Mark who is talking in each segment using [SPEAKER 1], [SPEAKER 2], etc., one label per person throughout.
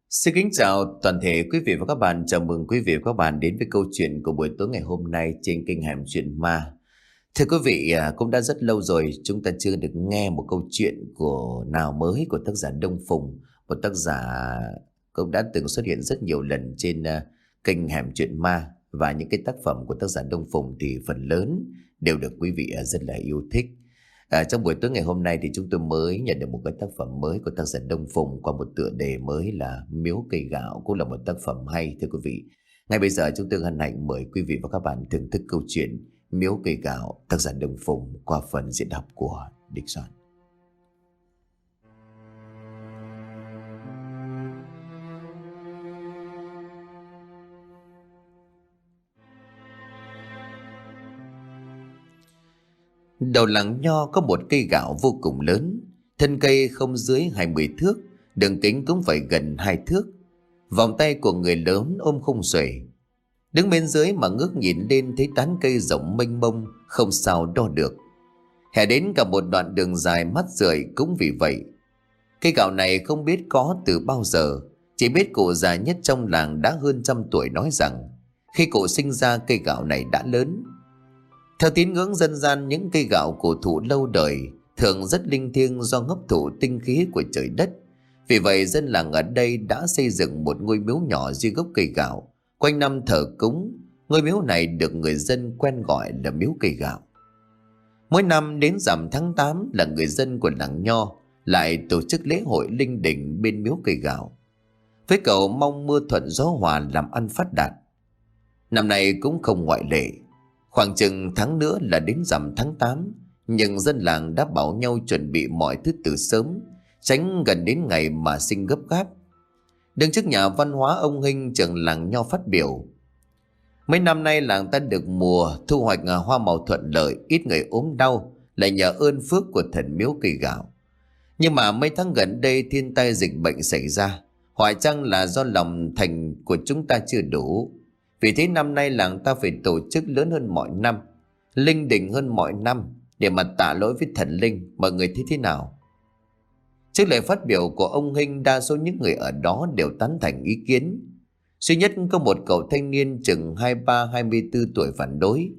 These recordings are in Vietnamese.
[SPEAKER 1] Xin kính chào toàn thể quý vị và các bạn. Chào mừng quý vị và các bạn đến với câu chuyện của buổi tối ngày hôm nay trên kênh Hẻm Chuyện Ma. Thưa quý vị, cũng đã rất lâu rồi chúng ta chưa được nghe một câu chuyện của nào mới của tác giả Đông Phùng, một tác giả cũng đã từng xuất hiện rất nhiều lần trên kênh Hẻm Chuyện Ma, và những cái tác phẩm của tác giả Đông Phùng thì phần lớn đều được quý vị rất là yêu thích. Trong buổi tối ngày hôm nay thì chúng tôi mới nhận được một cái tác phẩm mới của tác giả Đông Phùng qua một tựa đề mới là Miếu Cây Gạo, cũng là một tác phẩm hay thưa quý vị. Ngay bây giờ chúng tôi hân hạnh mời quý vị và các bạn thưởng thức câu chuyện Miếu Cây Gạo, tác giả Đông Phùng qua phần diễn đọc của Địch Soạn. Đầu làng nho có một cây gạo vô cùng lớn, thân cây không dưới 20 thước, đường kính cũng phải gần 2 thước. Vòng tay của người lớn ôm khung xuể. Đứng bên dưới mà ngước nhìn lên thấy tán cây rộng mênh mông, không sao đo được. Hè đến cả một đoạn đường dài mắt rượi cũng vì vậy. Cây gạo này không biết có từ bao giờ, chỉ biết cụ già nhất trong làng đã hơn 100 tuổi nói rằng khi cụ sinh ra cây gạo này đã lớn. Theo tín ngưỡng dân gian, những cây gạo cổ thụ lâu đời thường rất linh thiêng do hấp thụ tinh khí của trời đất. Vì vậy dân làng ở đây đã xây dựng một ngôi miếu nhỏ dưới gốc cây gạo, quanh năm thờ cúng. Ngôi miếu này được người dân quen gọi là miếu cây gạo. Mỗi năm đến rằm tháng 8 là người dân của làng Nho lại tổ chức lễ hội linh đình bên miếu cây gạo, với cầu mong mưa thuận gió hòa làm ăn phát đạt. Năm nay cũng không ngoại lệ. Khoảng chừng tháng nữa là đến rằm tháng 8, nhưng dân làng đã bảo nhau chuẩn bị mọi thứ từ sớm, tránh gần đến ngày mà sinh gấp gáp. Đứng trước nhà văn hóa ông Hinh, trưởng làng Nho phát biểu: mấy năm nay làng ta được mùa thu hoạch hoa màu thuận lợi, ít người ốm đau, lại nhờ ơn phước của thần miếu cây gạo. Nhưng mà mấy tháng gần đây thiên tai dịch bệnh xảy ra, hỏi chăng là do lòng thành của chúng ta chưa đủ. Vì thế năm nay làng ta phải tổ chức lớn hơn mọi năm, linh đình hơn mọi năm, để mà tạ lỗi với thần linh. Mọi người thấy thế nào? Trước lời phát biểu của ông Hinh, đa số những người ở đó đều tán thành ý kiến. Duy nhất có một cậu thanh niên chừng 23-24 tuổi phản đối.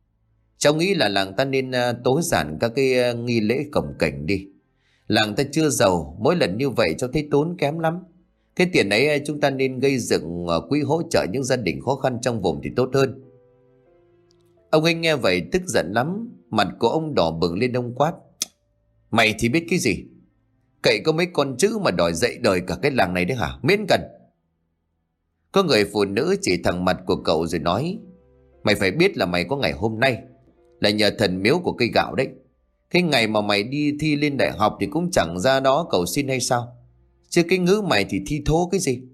[SPEAKER 1] Cháu nghĩ là làng ta nên tối giản các cái nghi lễ cồng kềnh đi. Làng ta chưa giàu, mỗi lần như vậy cháu thấy tốn kém lắm. Cái tiền ấy chúng ta nên gây dựng quỹ hỗ trợ những gia đình khó khăn trong vùng thì tốt hơn. Ông Hinh nghe vậy tức giận lắm, mặt của ông đỏ bừng lên. Ông quát: mày thì biết cái gì? Cậy có mấy con chữ mà đòi dậy đời cả cái làng này đấy hả? Miễn cần. Có người phụ nữ chỉ thẳng mặt của cậu rồi nói: mày phải biết là mày có ngày hôm nay là nhờ thần miếu của cây gạo đấy. Cái ngày mà mày đi thi lên đại học thì cũng chẳng ra đó cầu xin hay sao? Chứ cái ngữ mày thì thi thố cái gì?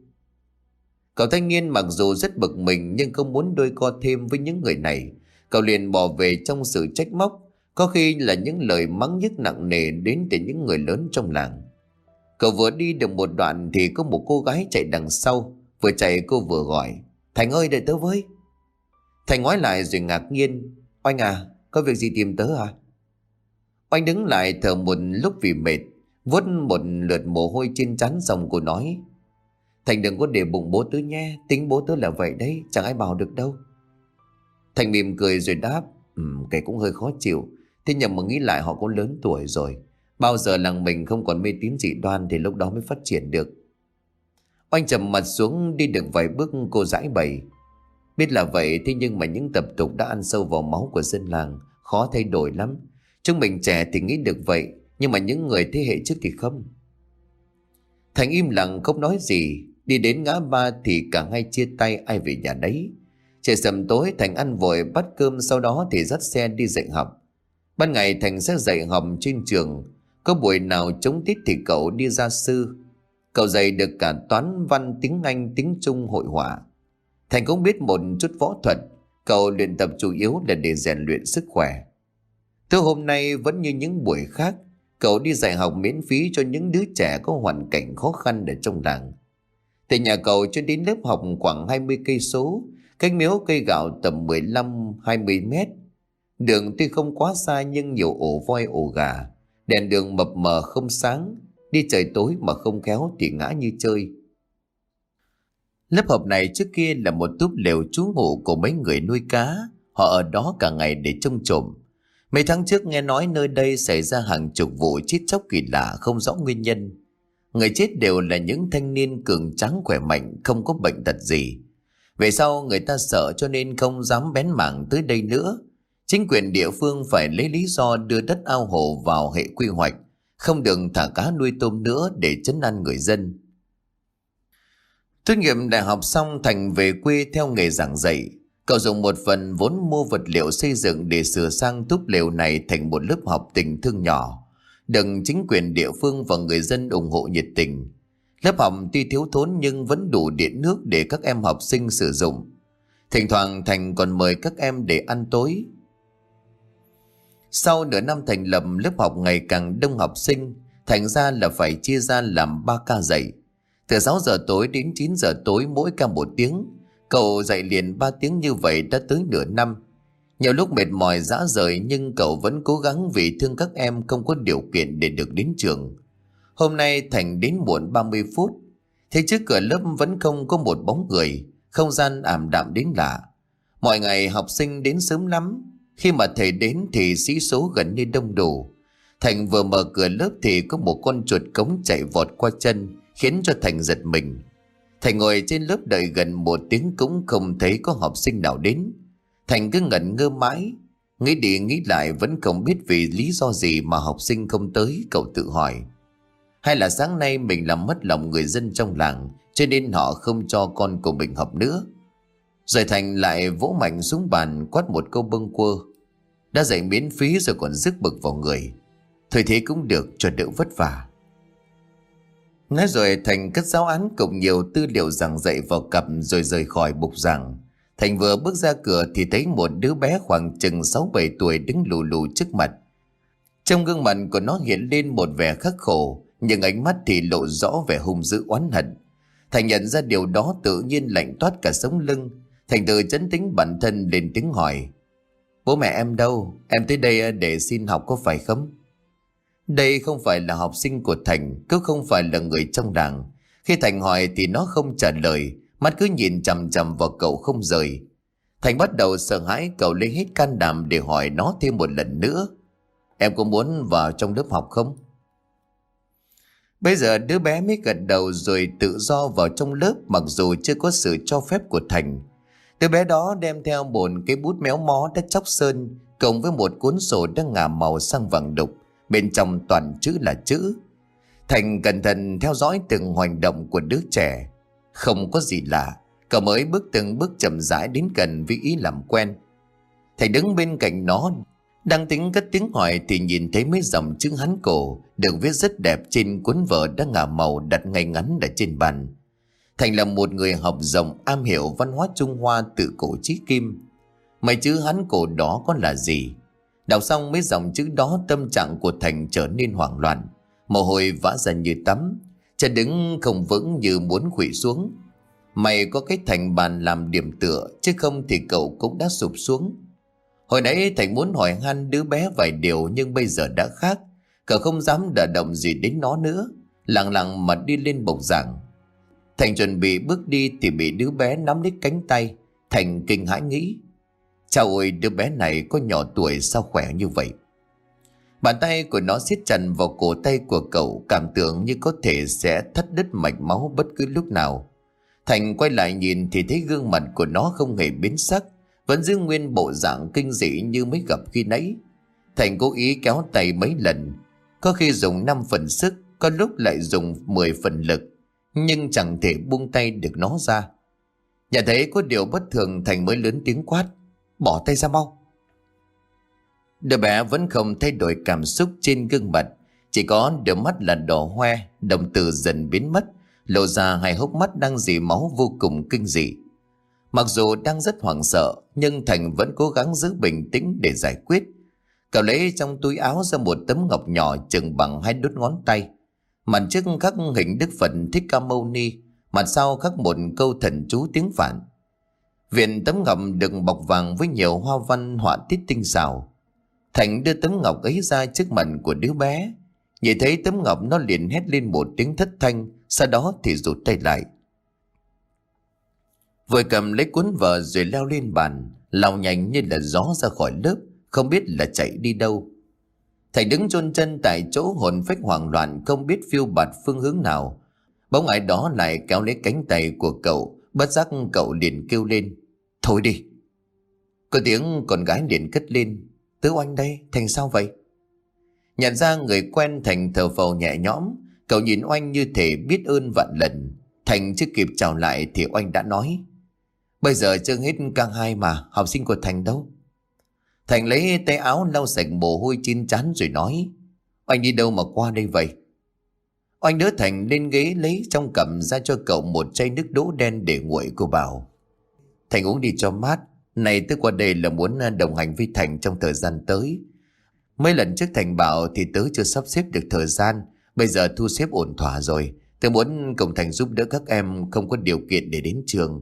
[SPEAKER 1] Cậu thanh niên mặc dù rất bực mình nhưng không muốn đôi co thêm với những người này. Cậu liền bỏ về trong sự trách móc, có khi là những lời mắng nhức nặng nề đến từ những người lớn trong làng. Cậu vừa đi được một đoạn thì có một cô gái chạy đằng sau. Vừa chạy cô vừa gọi: Thành ơi, đợi tớ với. Thành ngoái lại rồi ngạc nhiên: oanh à, có việc gì tìm tớ à? Oanh đứng lại thở một lúc vì mệt, vuốt một lượt mồ hôi trên trán xong cô nói: Thành đừng có để bụng bố tớ nhé, tính bố tớ là vậy đấy, chẳng ai bảo được đâu. Thành mỉm cười rồi đáp: cái cũng hơi khó chịu, thế nhưng mà nghĩ lại họ cũng lớn tuổi rồi, bao giờ làng mình không còn mê tín dị đoan thì lúc đó mới phát triển được. Oanh trầm mặt xuống, đi được vài bước cô giải bày: biết là vậy, thế nhưng mà những tập tục đã ăn sâu vào máu của dân làng, khó thay đổi lắm. Chúng mình trẻ thì nghĩ được vậy, nhưng mà những người thế hệ trước thì không. Thành im lặng không nói gì. Đi đến ngã ba thì cả hai chia tay, ai về nhà đấy. Trời sầm tối, Thành ăn vội bát cơm, sau đó thì dắt xe đi dạy học. Ban ngày Thành sẽ dạy học trên trường, có buổi nào trống tiết thì cậu đi gia sư. Cậu dạy được cả toán văn, tiếng Anh, tiếng Trung, hội họa. Thành cũng biết một chút võ thuật. Cậu luyện tập chủ yếu là để rèn luyện sức khỏe. Thứ hôm nay vẫn như những buổi khác, cậu đi dạy học miễn phí cho những đứa trẻ có hoàn cảnh khó khăn ở trong làng. Từ nhà cậu cho đến lớp học khoảng 20 cây số, cách miếu cây gạo tầm 15-20 mét. Đường tuy không quá xa nhưng nhiều ổ voi ổ gà, đèn đường mập mờ không sáng, đi trời tối mà không khéo thì ngã như chơi. Lớp học này trước kia là một túp lều trú ngụ của mấy người nuôi cá. Họ ở đó cả ngày để trông trộm. Mấy tháng trước nghe nói nơi đây xảy ra hàng chục vụ chết chóc kỳ lạ không rõ nguyên nhân. Người chết đều là những thanh niên cường tráng khỏe mạnh, không có bệnh tật gì. Về sau người ta sợ cho nên không dám bén mảng tới đây nữa. Chính quyền địa phương phải lấy lý do đưa đất ao hồ vào hệ quy hoạch, không được thả cá nuôi tôm nữa để trấn an người dân. Tốt nghiệp đại học xong, Thành về quê theo nghề giảng dạy. Cậu dùng một phần vốn mua vật liệu xây dựng để sửa sang túp lều này thành một lớp học tình thương nhỏ, được chính quyền địa phương và người dân ủng hộ nhiệt tình. Lớp học tuy thiếu thốn nhưng vẫn đủ điện nước để các em học sinh sử dụng. Thỉnh thoảng Thành còn mời các em để ăn tối. Sau nửa năm thành lập, lớp học ngày càng đông học sinh, thành ra là phải chia ra làm 3 ca dạy. Từ 6 giờ tối đến 9 giờ tối mỗi ca 1 tiếng. Cậu dạy liền 3 tiếng như vậy đã tới nửa năm. Nhiều lúc mệt mỏi rã rời nhưng cậu vẫn cố gắng vì thương các em không có điều kiện để được đến trường. Hôm nay Thành đến muộn 30 phút. Thế trước cửa lớp vẫn không có một bóng người, không gian ảm đạm đến lạ. Mọi ngày học sinh đến sớm lắm. Khi mà thầy đến thì sĩ số gần như đông đủ. Thành vừa mở cửa lớp thì có một con chuột cống chạy vọt qua chân, khiến cho Thành giật mình. Thành ngồi trên lớp đợi gần 1 tiếng cũng không thấy có học sinh nào đến. Thành cứ ngẩn ngơ mãi, nghĩ đi nghĩ lại vẫn không biết vì lý do gì mà học sinh không tới. Cậu tự hỏi, hay là sáng nay mình làm mất lòng người dân trong làng cho nên họ không cho con của mình học nữa. Rồi Thành lại vỗ mạnh xuống bàn quát một câu bâng quơ, đã dạy miễn phí rồi còn rước bực vào người, thôi thế cũng được cho đỡ vất vả. Nói rồi Thành cất giáo án cùng nhiều tư liệu giảng dạy vào cặp rồi rời khỏi bục giảng. Thành vừa bước ra cửa thì thấy một đứa bé khoảng chừng 6-7 tuổi đứng lù lù trước mặt. Trong gương mặt của nó hiện lên một vẻ khắc khổ, nhưng ánh mắt thì lộ rõ vẻ hung dữ oán hận. Thành nhận ra điều đó tự nhiên lạnh toát cả sống lưng. Thành tự trấn tĩnh bản thân lên tiếng hỏi, bố mẹ em đâu? Em tới đây để xin học có phải không? Đây không phải là học sinh của Thành, cũng không phải là người trong làng. Khi Thành hỏi thì nó không trả lời, mắt cứ nhìn chằm chằm vào cậu không rời. Thành bắt đầu sợ hãi, cậu lấy hết can đảm để hỏi nó thêm một lần nữa, em có muốn vào trong lớp học không? Bây giờ đứa bé mới gật đầu rồi tự do vào trong lớp, mặc dù chưa có sự cho phép của Thành. Đứa bé đó đem theo một cái bút méo mó đã chóc sơn, cộng với một cuốn sổ đã ngả màu sang vàng đục, bên trong toàn chữ là chữ. Thành cẩn thận theo dõi từng hành động của đứa trẻ. Không có gì lạ, cậu mới bước từng bước chậm rãi đến gần với ý làm quen. Thành đứng bên cạnh nó, đang tính cất tiếng hỏi thì nhìn thấy mấy dòng chữ Hán cổ được viết rất đẹp trên cuốn vở đã ngả màu đặt ngay ngắn ở trên bàn. Thành là một người học rộng, am hiểu văn hóa Trung Hoa từ cổ chí kim. Mấy chữ Hán cổ đó có là gì? Đọc xong mấy dòng chữ đó, tâm trạng của Thành trở nên hoảng loạn, mồ hôi vã ra như tắm, chân đứng không vững như muốn khuỵu xuống. May có cái Thành bàn làm điểm tựa, chứ không thì cậu cũng đã sụp xuống. Hồi nãy Thành muốn hỏi han đứa bé vài điều nhưng bây giờ đã khác. Cậu không dám đả động gì đến nó nữa, lặng lặng mà đi lên bục giảng. Thành chuẩn bị bước đi thì bị đứa bé nắm lấy cánh tay. Thành kinh hãi nghĩ, chao ôi, đứa bé này có nhỏ tuổi sao khỏe như vậy. Bàn tay của nó siết chặt vào cổ tay của cậu, cảm tưởng như có thể sẽ thắt đứt mạch máu bất cứ lúc nào. Thành quay lại nhìn thì thấy gương mặt của nó không hề biến sắc, vẫn giữ nguyên bộ dạng kinh dị như mới gặp khi nãy. Thành cố ý kéo tay mấy lần, có khi dùng 5 phần sức, có lúc lại dùng 10 phần lực, nhưng chẳng thể buông tay được nó ra. Nhận thấy có điều bất thường, Thành mới lớn tiếng quát, bỏ tay ra mau. Đứa bé vẫn không thay đổi cảm xúc trên gương mặt, chỉ có đôi mắt là đỏ hoe, đồng tử dần biến mất, lộ ra hai hốc mắt đang rỉ máu vô cùng kinh dị. Mặc dù đang rất hoảng sợ, nhưng Thành vẫn cố gắng giữ bình tĩnh để giải quyết. Cậu lấy trong túi áo ra một tấm ngọc nhỏ chừng bằng 2 đốt ngón tay. Mặt trước khắc hình Đức Phật Thích Ca Mâu Ni, mặt sau khắc một câu thần chú tiếng Phạn. Viền tấm ngọc được bọc vàng với nhiều hoa văn họa tiết tinh xảo. Thành đưa tấm ngọc ấy ra trước mặt của đứa bé. Nhìn thấy tấm ngọc, nó liền hét lên một tiếng thất thanh, sau đó thì rụt tay lại. Vội cầm lấy cuốn vở rồi leo lên bàn, lao nhanh như là gió ra khỏi lớp, không biết là chạy đi đâu. Thành đứng chôn chân tại chỗ, hồn phách hoảng loạn, không biết phiêu bạt phương hướng nào. Bỗng ai đó lại kéo lấy cánh tay của cậu, bất giác cậu liền kêu lên: "Thôi đi!" Có tiếng con gái liền cất lên: "Tứ Oanh đây, Thành sao vậy?" Nhận ra người quen, Thành thở phào nhẹ nhõm. Cậu nhìn Oanh như thể biết ơn vạn lần. Thành chưa kịp chào lại thì Oanh đã nói: "Bây giờ chưa hết ca hai mà, học sinh của Thành đâu?" Thành lấy tay áo lau sạch mồ hôi trên trán rồi nói: "Oanh đi đâu mà qua đây vậy?" Oanh đỡ Thành lên ghế, lấy trong cặp ra cho cậu một chai nước đỗ đen để nguội. Cô bảo: "Thành uống đi cho mát. Này tớ qua đây là muốn đồng hành với Thành trong thời gian tới. Mấy lần trước Thành bảo thì tớ chưa sắp xếp được thời gian, bây giờ thu xếp ổn thỏa rồi. Tớ muốn cùng Thành giúp đỡ các em không có điều kiện để đến trường."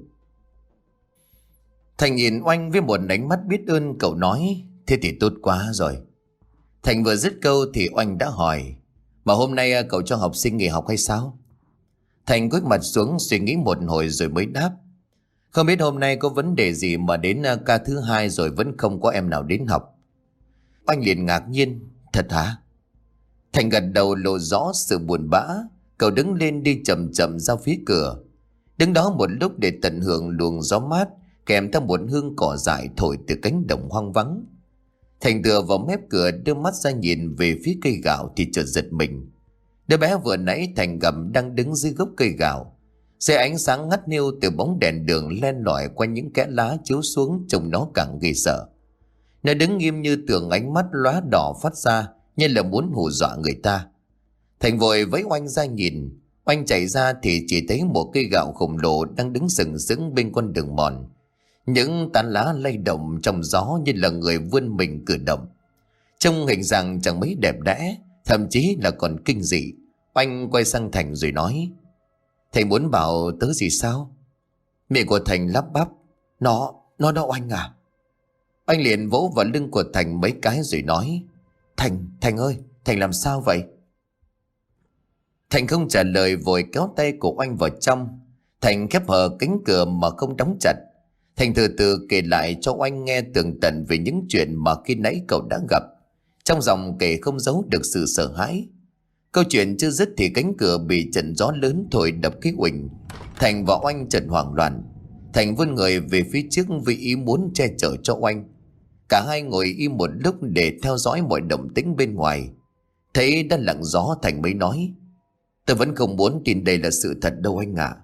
[SPEAKER 1] Thành nhìn Oanh với một ánh mắt biết ơn, cậu nói: "Thế thì tốt quá rồi." Thành vừa dứt câu thì Oanh đã hỏi: "Mà hôm nay cậu cho học sinh nghỉ học hay sao?" Thành cúi mặt xuống suy nghĩ một hồi rồi mới đáp: "Không biết hôm nay có vấn đề gì mà đến ca thứ hai rồi vẫn không có em nào đến học." Oanh liền ngạc nhiên: "Thật hả?" Thành gật đầu lộ rõ sự buồn bã. Cậu đứng lên đi chậm chậm ra phía cửa. Đứng đó một lúc để tận hưởng luồng gió mát kèm theo một hương cỏ dại thổi từ cánh đồng hoang vắng. Thành tựa vào mép cửa, đưa mắt ra nhìn về phía cây gạo thì chợt giật mình. Đứa bé vừa nãy Thành gặp đang đứng dưới gốc cây gạo. Xe ánh sáng ngắt nêu từ bóng đèn đường len lỏi qua những kẽ lá chiếu xuống, trông nó càng ghê sợ. Nó đứng nghiêm như tường, ánh mắt lóa đỏ phát ra như là muốn hù dọa người ta. Thành vội vẫy Oanh ra nhìn. Oanh chạy ra thì chỉ thấy một cây gạo khổng lồ đang đứng sừng sững bên con đường mòn. Những tán lá lay động trong gió như là người vươn mình cử động. Trông hình dạng chẳng mấy đẹp đẽ, thậm chí là còn kinh dị. Oanh quay sang Thành rồi nói: "Thành muốn bảo tớ gì sao?" Miệng của Thành lắp bắp: Nó đó Oanh à?" Oanh liền vỗ vào lưng của Thành mấy cái rồi nói: Thành ơi, Thành làm sao vậy?" Thành không trả lời, vội kéo tay của Oanh vào trong. Thành khép hờ cánh cửa mà không đóng chặt. Thành từ từ kể lại cho Oanh nghe tường tận về những chuyện mà khi nãy cậu đã gặp. Trong giọng kể không giấu được sự sợ hãi. Câu chuyện chưa dứt thì cánh cửa bị trận gió lớn thổi đập cái uỳnh. Thành và Oanh chợt hoảng loạn. Thành vươn người về phía trước vì ý muốn che chở cho Oanh. Cả hai ngồi im một lúc để theo dõi mọi động tĩnh bên ngoài. Thấy đã lặng gió, Thành mới nói: "Tôi vẫn không muốn tin đây là sự thật đâu anh ạ."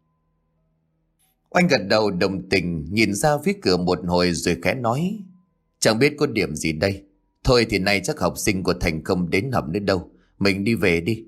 [SPEAKER 1] Oanh gật đầu đồng tình, nhìn ra phía cửa một hồi rồi khẽ nói: "Chẳng biết có điểm gì đây. Thôi thì nay chắc học sinh của Thành không đến học nữa đâu. Mình đi về đi."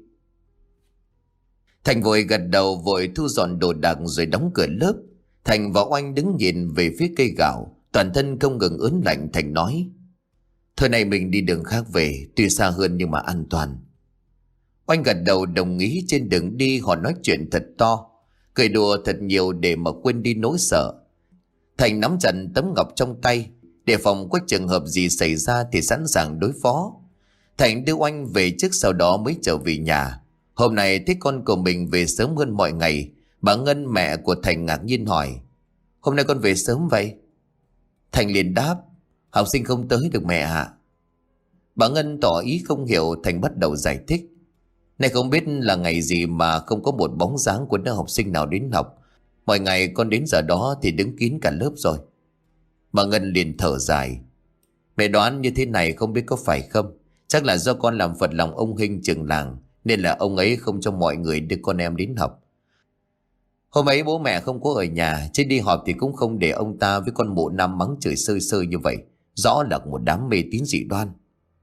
[SPEAKER 1] Thành vội gật đầu, vội thu dọn đồ đạc rồi đóng cửa lớp. Thành và Oanh đứng nhìn về phía cây gạo, toàn thân không ngừng ớn lạnh. Thành nói: "Thôi này mình đi đường khác về, tuy xa hơn nhưng mà an toàn." Oanh gật đầu đồng ý. Trên đường đi họ nói chuyện thật to, cười đùa thật nhiều để mà quên đi nỗi sợ. Thành nắm chặt tấm ngọc trong tay, để phòng có trường hợp gì xảy ra thì sẵn sàng đối phó. Thành đưa Oanh về trước, sau đó mới trở về nhà. Hôm nay thấy con của mình về sớm hơn mọi ngày. Bà Ngân, mẹ của Thành, ngạc nhiên hỏi: "Hôm nay con về sớm vậy?" Thành liền đáp: "Học sinh không tới được mẹ ạ." Bà Ngân tỏ ý không hiểu. Thành bắt đầu giải thích: "Này không biết là ngày gì mà không có một bóng dáng của đứa học sinh nào đến học. Mọi ngày con đến giờ đó thì đứng kín cả lớp rồi." Bà Ngân liền thở dài: "Mẹ đoán như thế này không biết có phải không? Chắc là do con làm phật lòng ông Hinh trưởng làng, nên là ông ấy không cho mọi người đưa con em đến học. Hôm ấy bố mẹ không có ở nhà, chứ đi họp thì cũng không để ông ta với con mụ năm mắng chửi sơi sơi như vậy. Rõ là một đám mê tín dị đoan."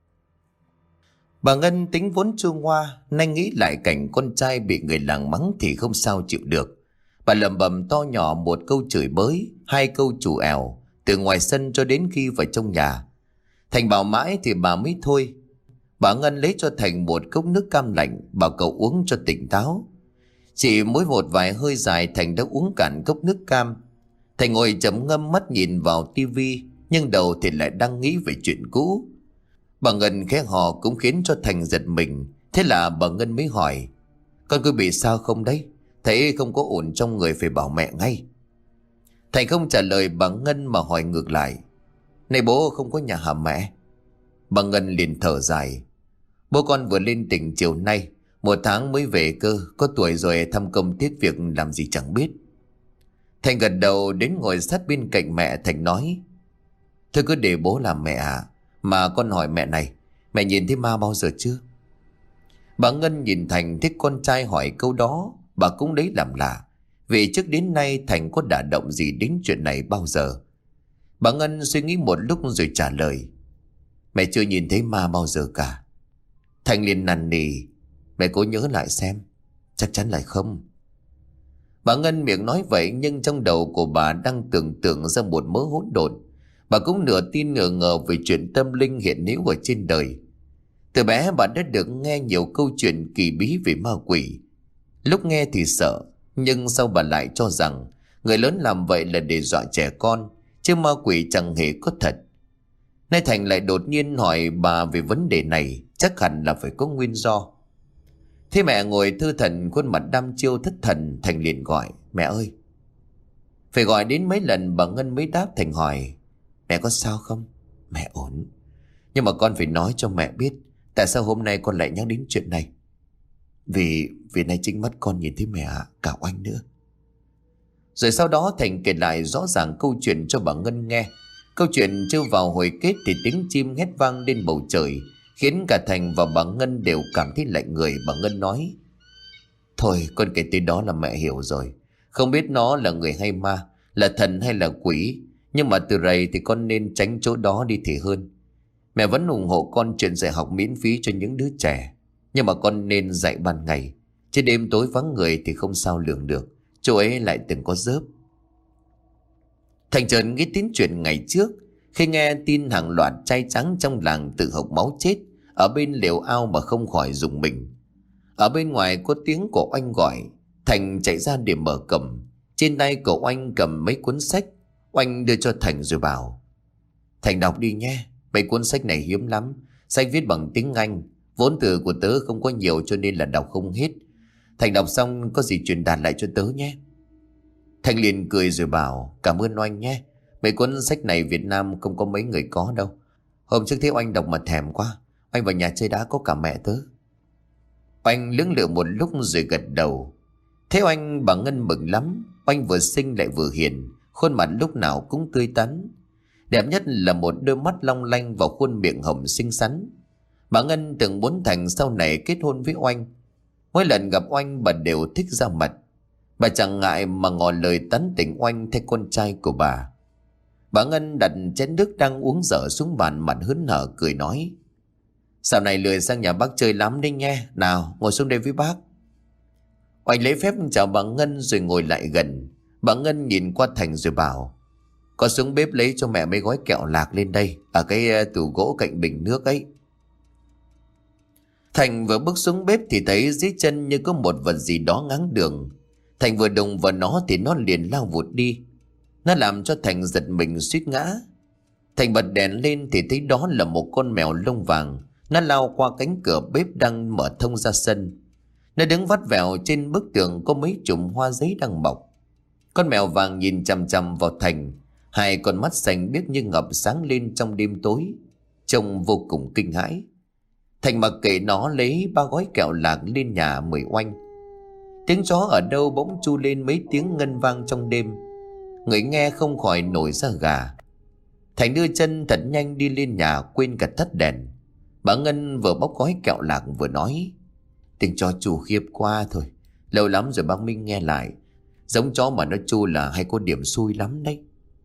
[SPEAKER 1] Bà Ngân tính vốn chua ngoa, nay nghĩ lại cảnh con trai bị người làng mắng thì không sao chịu được. Bà lẩm bẩm to nhỏ một câu chửi bới, hai câu chù ẻo, từ ngoài sân cho đến khi vào trong nhà. Thành bảo mãi thì bà mới thôi. Bà Ngân lấy cho Thành một cốc nước cam lạnh, bảo cậu uống cho tỉnh táo. Chỉ mỗi một vài hơi dài, Thành đã uống cạn cốc nước cam. Thành ngồi chấm ngâm, mắt nhìn vào tivi, nhưng đầu thì lại đang nghĩ về chuyện cũ. Bà Ngân khẽ hò cũng khiến cho Thành giật mình. Thế là bà Ngân mới hỏi: "Con có bị sao không đấy? Thấy không có ổn trong người phải bảo mẹ ngay." Thành không trả lời bà Ngân mà hỏi ngược lại: Này bố không có nhà hả mẹ? Bà Ngân liền thở dài: Bố con vừa lên tỉnh chiều nay, 1 tháng mới về cơ, có tuổi rồi thăm công tiếc việc làm gì chẳng biết. Thành gật đầu đến ngồi sát bên cạnh mẹ. Thành nói: Thôi cứ để bố làm mẹ ạ. Mà con hỏi mẹ này, mẹ nhìn thấy ma bao giờ chưa? Bà Ngân nhìn Thành thấy con trai hỏi câu đó, bà cũng lấy làm lạ, vì trước đến nay Thành có đả động gì đến chuyện này bao giờ. Bà Ngân suy nghĩ một lúc rồi trả lời: Mẹ chưa nhìn thấy ma bao giờ cả. Thành liền năn nỉ: Mẹ cố nhớ lại xem. Chắc chắn là không. Bà Ngân miệng nói vậy nhưng trong đầu của bà đang tưởng tượng ra một mớ hỗn độn. Bà cũng nửa tin nửa ngờ về chuyện tâm linh hiện hữu ở trên đời. Từ bé bà đã được nghe nhiều câu chuyện kỳ bí về ma quỷ. Lúc nghe thì sợ, nhưng sau bà lại cho rằng người lớn làm vậy là để dọa trẻ con, chứ ma quỷ chẳng hề có thật. Nay Thành lại đột nhiên hỏi bà về vấn đề này, chắc hẳn là phải có nguyên do. Thế mẹ ngồi thư thần khuôn mặt đăm chiêu thất thần, Thành liền gọi: Mẹ ơi! Phải gọi đến mấy lần bà Ngân mới đáp. Thành hỏi: Mẹ có sao không? Mẹ ổn. Nhưng mà con phải nói cho mẹ biết tại sao hôm nay con lại nhắc đến chuyện này. Vì nay chính mắt con nhìn thấy mẹ cả Oanh nữa. Rồi sau đó Thành kể lại rõ ràng câu chuyện cho bà Ngân nghe. Câu chuyện chưa vào hồi kết thì tiếng chim hét vang lên bầu trời, khiến cả Thành và bà Ngân đều cảm thấy lạnh người. Bà Ngân nói: Thôi con kể tới đó là mẹ hiểu rồi. Không biết nó là người hay ma, là thần hay là quỷ, nhưng mà từ rày thì con nên tránh chỗ đó đi thì hơn. Mẹ vẫn ủng hộ con chuyện dạy học miễn phí cho những đứa trẻ, nhưng mà con nên dạy ban ngày, chứ đêm tối vắng người thì không sao lường được. Chỗ ấy lại từng có dớp. Thành chợt nghĩ đến chuyện ngày trước, khi nghe tin hàng loạt trai trắng trong làng tự hộc máu chết ở bên lều ao mà không khỏi rùng mình. Ở bên ngoài có tiếng của Oanh gọi. Thành chạy ra để mở cổng. Trên tay của Oanh cầm mấy cuốn sách. Oanh đưa cho Thành rồi bảo: Thành đọc đi nhé, mấy cuốn sách này hiếm lắm, sách viết bằng tiếng Anh, vốn từ của tớ không có nhiều cho nên là đọc không hết. Thành đọc xong có gì truyền đạt lại cho tớ nhé. Thành liền cười rồi bảo: Cảm ơn Oanh nhé, mấy cuốn sách này Việt Nam không có mấy người có đâu. Hôm trước thấy Oanh đọc mà thèm quá, Oanh vào nhà chơi đá có cả mẹ tớ. Oanh lưỡng lự một lúc rồi gật đầu. Thế Oanh bà Ngân mừng lắm. Oanh vừa xinh lại vừa hiền, khuôn mặt lúc nào cũng tươi tắn. Đẹp nhất là một đôi mắt long lanh và khuôn miệng hồng xinh xắn. Bà Ngân từng muốn Thành sau này kết hôn với Oanh. Mỗi lần gặp Oanh bà đều thích ra mặt. Bà chẳng ngại mà ngỏ lời tán tỉnh Oanh thay con trai của bà. Bà Ngân đặt chén nước đang uống dở xuống bàn, mặt hớn hở cười nói: Dạo này lười sang nhà bác chơi lắm đấy nghe. Nào ngồi xuống đây với bác. Oanh lấy phép chào bà Ngân rồi ngồi lại gần. Bà Ngân nhìn qua Thành rồi bảo: Con xuống bếp lấy cho mẹ mấy gói kẹo lạc lên đây, ở cái tủ gỗ cạnh bình nước ấy. Thành vừa bước xuống bếp thì thấy dưới chân như có một vật gì đó ngáng đường. Thành vừa đụng vào nó thì nó liền lao vụt đi. Nó làm cho Thành giật mình suýt ngã. Thành bật đèn lên thì thấy đó là một con mèo lông vàng. Nó lao qua cánh cửa bếp đang mở thông ra sân. Nó đứng vắt vẻo trên bức tường có mấy chùm hoa giấy đang mọc. Con mèo vàng nhìn chằm chằm vào Thành, hai con mắt xanh biếc như ngập sáng lên trong đêm tối, trông vô cùng kinh hãi. Thành mặc kệ nó lấy 3 gói kẹo lạc lên nhà mời Oanh. Tiếng chó ở đâu bỗng chu lên mấy tiếng ngân vang trong đêm. Người nghe không khỏi nổi da gà. Thành đưa chân thật nhanh đi lên nhà, quên cả tắt đèn. Bà Ngân vừa bóc gói kẹo lạc vừa nói: Tiếng chó chu khiếp quá thôi, lâu lắm rồi bác Minh nghe lại. Giống chó mà nó chu là hay có điểm xui lắm đấy.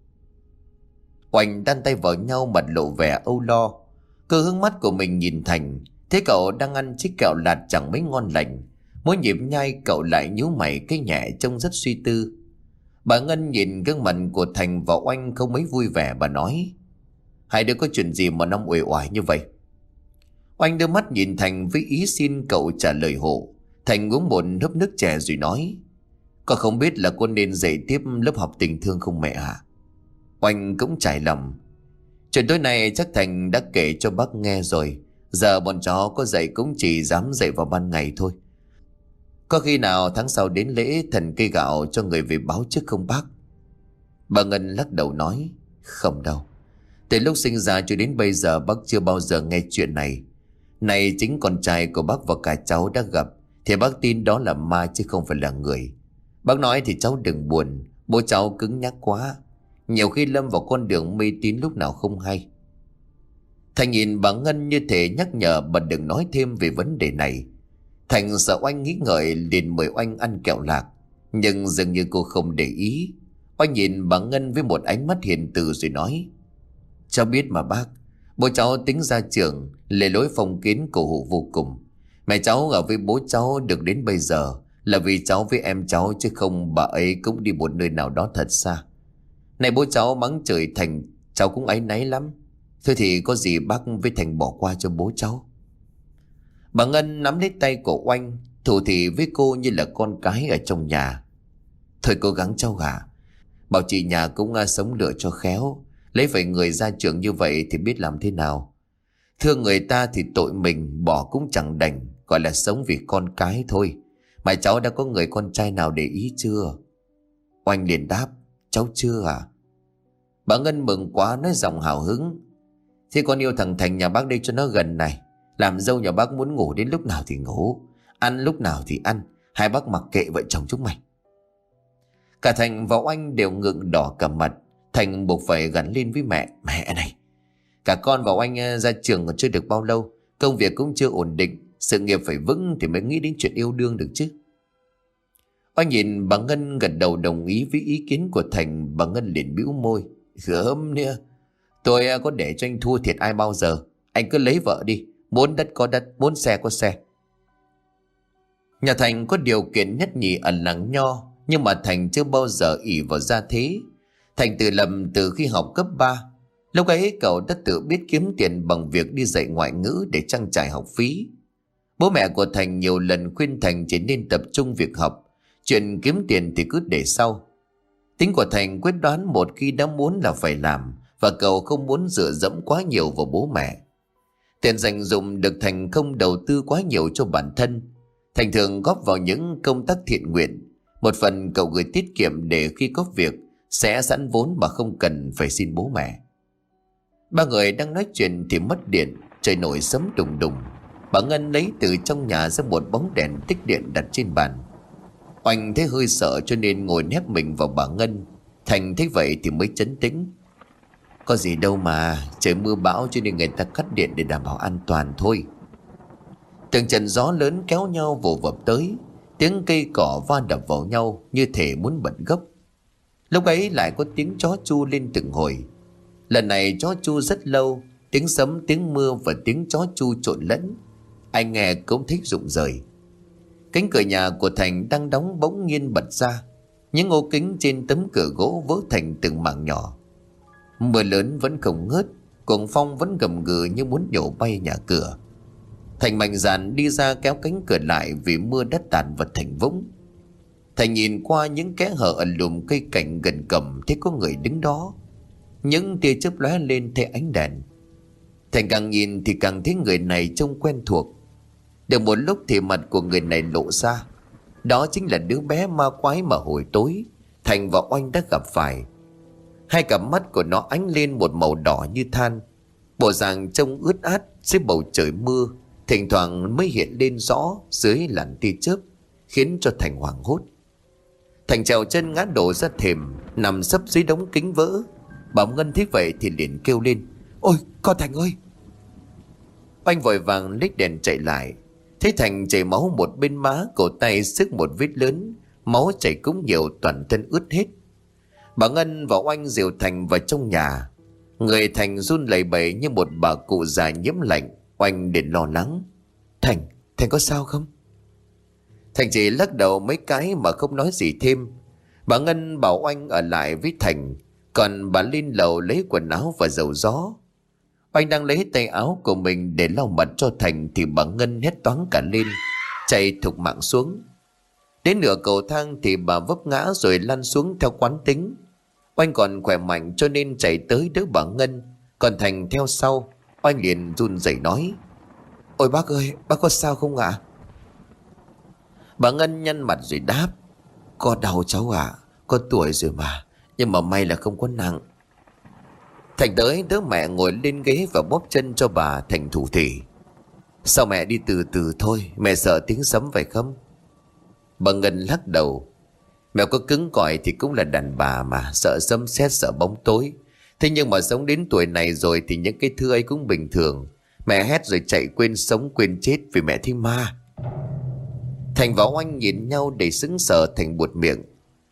[SPEAKER 1] Oanh đan tay vào nhau, mặt lộ vẻ âu lo. Cứ hướng mắt của mình nhìn Thành, thấy cậu đang ăn chiếc kẹo lạt chẳng mấy ngon lành. Mỗi nhịp nhai cậu lại nhíu mày cái nhẹ, trông rất suy tư. Bà Ngân nhìn gương mặt của Thành và Oanh không mấy vui vẻ. Bà nói: Hai đứa có chuyện gì mà năm uể oải như vậy? Oanh đưa mắt nhìn Thành với ý xin cậu trả lời hộ. Thành uống một hớp nước chè rồi nói: Con không biết là con nên dạy tiếp lớp học tình thương không mẹ ạ? Oanh cũng trải lòng. Chuyện tối nay chắc Thành đã kể cho bác nghe rồi. Giờ bọn chó có dạy cũng chỉ dám dạy vào ban ngày thôi. Có khi nào tháng sau đến lễ thần cây gạo cho người về báo trước không bác? Bà Ngân lắc đầu nói: Không đâu. Từ lúc sinh ra cho đến bây giờ bác chưa bao giờ nghe chuyện này. Này chính con trai của bác và cả cháu đã gặp thì bác tin đó là ma chứ không phải là người. Bác nói thì cháu đừng buồn. Bố cháu cứng nhắc quá, nhiều khi lâm vào con đường mê tín lúc nào không hay. Thành nhìn bà Ngân như thể nhắc nhở bà đừng nói thêm về vấn đề này. Thành sợ Oanh nghĩ ngợi liền mời Oanh ăn kẹo lạc, nhưng dường như cô không để ý. Oanh nhìn bà Ngân với một ánh mắt hiền từ rồi nói: Cháu biết mà bác, bố cháu tính ra trường lề lối phong kiến cổ hủ vô cùng. Mẹ cháu ở với bố cháu được đến bây giờ là vì cháu với em cháu, chứ không bà ấy cũng đi một nơi nào đó thật xa. Này bố cháu mắng chửi Thành, cháu cũng áy náy lắm. Thôi thì có gì bác với Thành bỏ qua cho bố cháu. Bà Ngân nắm lấy tay của Oanh, thủ thị với cô như là con cái ở trong nhà. Thôi cố gắng cháu ạ. Bảo chị nhà cũng sống lựa cho khéo. Lấy phải người ra trường như vậy thì biết làm thế nào. Thương người ta thì tội mình, bỏ cũng chẳng đành. Gọi là sống vì con cái thôi. Mà cháu đã có người con trai nào để ý chưa? Oanh liền đáp: Cháu chưa à? Bà Ngân mừng quá nói giọng hào hứng: Thế con yêu thằng Thành nhà bác đây cho nó gần này. Làm dâu nhà bác muốn ngủ đến lúc nào thì ngủ, ăn lúc nào thì ăn. Hai bác mặc kệ vợ chồng chúng mày. Cả Thành và Oanh đều ngượng đỏ cả mặt. Thành buộc phải gắn lên với mẹ: Mẹ này, cả con và Oanh ra trường còn chưa được bao lâu, công việc cũng chưa ổn định, sự nghiệp phải vững thì mới nghĩ đến chuyện yêu đương được chứ. Oanh nhìn bà Ngân gật đầu đồng ý với ý kiến của Thành. Bà Ngân liền bĩu môi: Gớm nữa, tôi có để cho anh thua thiệt ai bao giờ. Anh cứ lấy vợ đi, muốn đất có đất, muốn xe có xe. Nhà Thành có điều kiện nhất nhì ở làng Nho, nhưng mà Thành chưa bao giờ ỷ vào gia thế. Thành tự lập từ khi học cấp 3. Lúc ấy cậu đã tự biết kiếm tiền bằng việc đi dạy ngoại ngữ để trang trải học phí. Bố mẹ của Thành nhiều lần khuyên Thành chỉ nên tập trung việc học, chuyện kiếm tiền thì cứ để sau. Tính của Thành quyết đoán một khi đã muốn là phải làm, và cậu không muốn dựa dẫm quá nhiều vào bố mẹ. Tiền dành dụm được Thành không đầu tư quá nhiều cho bản thân. Thành thường góp vào những công tác thiện nguyện. Một phần cậu gửi tiết kiệm để khi có việc sẽ sẵn vốn mà không cần phải xin bố mẹ. Ba người đang nói chuyện thì mất điện, trời nổi sấm đùng đùng. Bà Ngân lấy từ trong nhà ra một bóng đèn tích điện đặt trên bàn. Oanh thấy hơi sợ cho nên ngồi nép mình vào bà Ngân. Thành thấy vậy thì mới trấn tĩnh: Có gì đâu mà, trời mưa bão cho nên người ta cắt điện để đảm bảo an toàn thôi. Từng trận gió lớn kéo nhau vồ vập tới, tiếng cây cỏ va đập vào nhau như thể muốn bật gốc. Lúc ấy lại có tiếng chó chu lên từng hồi. Lần này chó chu rất lâu, tiếng sấm, tiếng mưa và tiếng chó chu trộn lẫn. Anh nghe cũng thích rụng rời. Cánh cửa nhà của Thành đang đóng bỗng nhiên bật ra. Những ô kính trên tấm cửa gỗ vỡ thành từng mảng nhỏ. Mưa lớn vẫn không ngớt, cuồng phong vẫn gầm gừ như muốn nhổ bay nhà cửa. Thành mạnh dạn đi ra kéo cánh cửa lại vì mưa đã tàn vật thành vũng. Thành nhìn qua những kẽ hở ở lùm cây cảnh gần cầm thấy có người đứng đó. Những tia chớp lóe lên theo ánh đèn. Thành càng nhìn thì càng thấy người này trông quen thuộc. Được một lúc thì mặt của người này lộ ra. Đó chính là đứa bé ma quái mà hồi tối Thành và Oanh đã gặp phải. Hai cặp mắt của nó ánh lên một màu đỏ như than. Bộ dạng trông ướt át dưới bầu trời mưa, thỉnh thoảng mới hiện lên rõ dưới làn tia chớp, khiến cho Thành hoảng hốt. Thành trèo chân ngã đổ ra thềm, nằm sấp dưới đống kính vỡ. Bà Ngân thấy vậy thì liền kêu lên: Ôi con Thành ơi! Oanh vội vàng lích đèn chạy lại, thấy Thành chảy máu một bên má, cổ tay xước một vết lớn, máu chảy cũng nhiều, toàn thân ướt hết. Bà Ngân và Oanh dìu Thành vào trong nhà. Người Thành run lẩy bẩy như một bà cụ già nhiễm lạnh. Oanh liền lo lắng: Thành có sao không? Thành chỉ lắc đầu mấy cái mà không nói gì thêm. Bà Ngân bảo Oanh ở lại với Thành, còn bà lên lầu lấy quần áo và dầu gió. Oanh đang lấy tay áo của mình để lau mặt cho Thành thì bà Ngân hét toáng cả lên, chạy thục mạng xuống. Đến nửa cầu thang thì bà vấp ngã rồi lăn xuống theo quán tính. Oanh còn khỏe mạnh cho nên chạy tới đỡ bà Ngân, còn Thành theo sau. Oanh liền run rẩy nói: Ôi bác ơi, bác có sao không ạ? Bà Ngân nhăn mặt rồi đáp: Có đau cháu ạ, có tuổi rồi mà, Nhưng mà may là không có nặng. Thành tới đỡ mẹ ngồi lên ghế và bóp chân cho bà. Thành thủ thỉ: Sao mẹ đi từ từ thôi, mẹ sợ tiếng sấm phải không? Bà Ngân lắc đầu: Mẹ có cứng cỏi thì cũng là đàn bà mà, sợ sấm sét sợ bóng tối. Thế nhưng mà sống đến tuổi này rồi thì những cái thứ ấy cũng bình thường. Mẹ hét rồi chạy quên sống quên chết vì mẹ thấy ma. Thành và Oanh nhìn nhau đầy sững sờ. Thành buột miệng: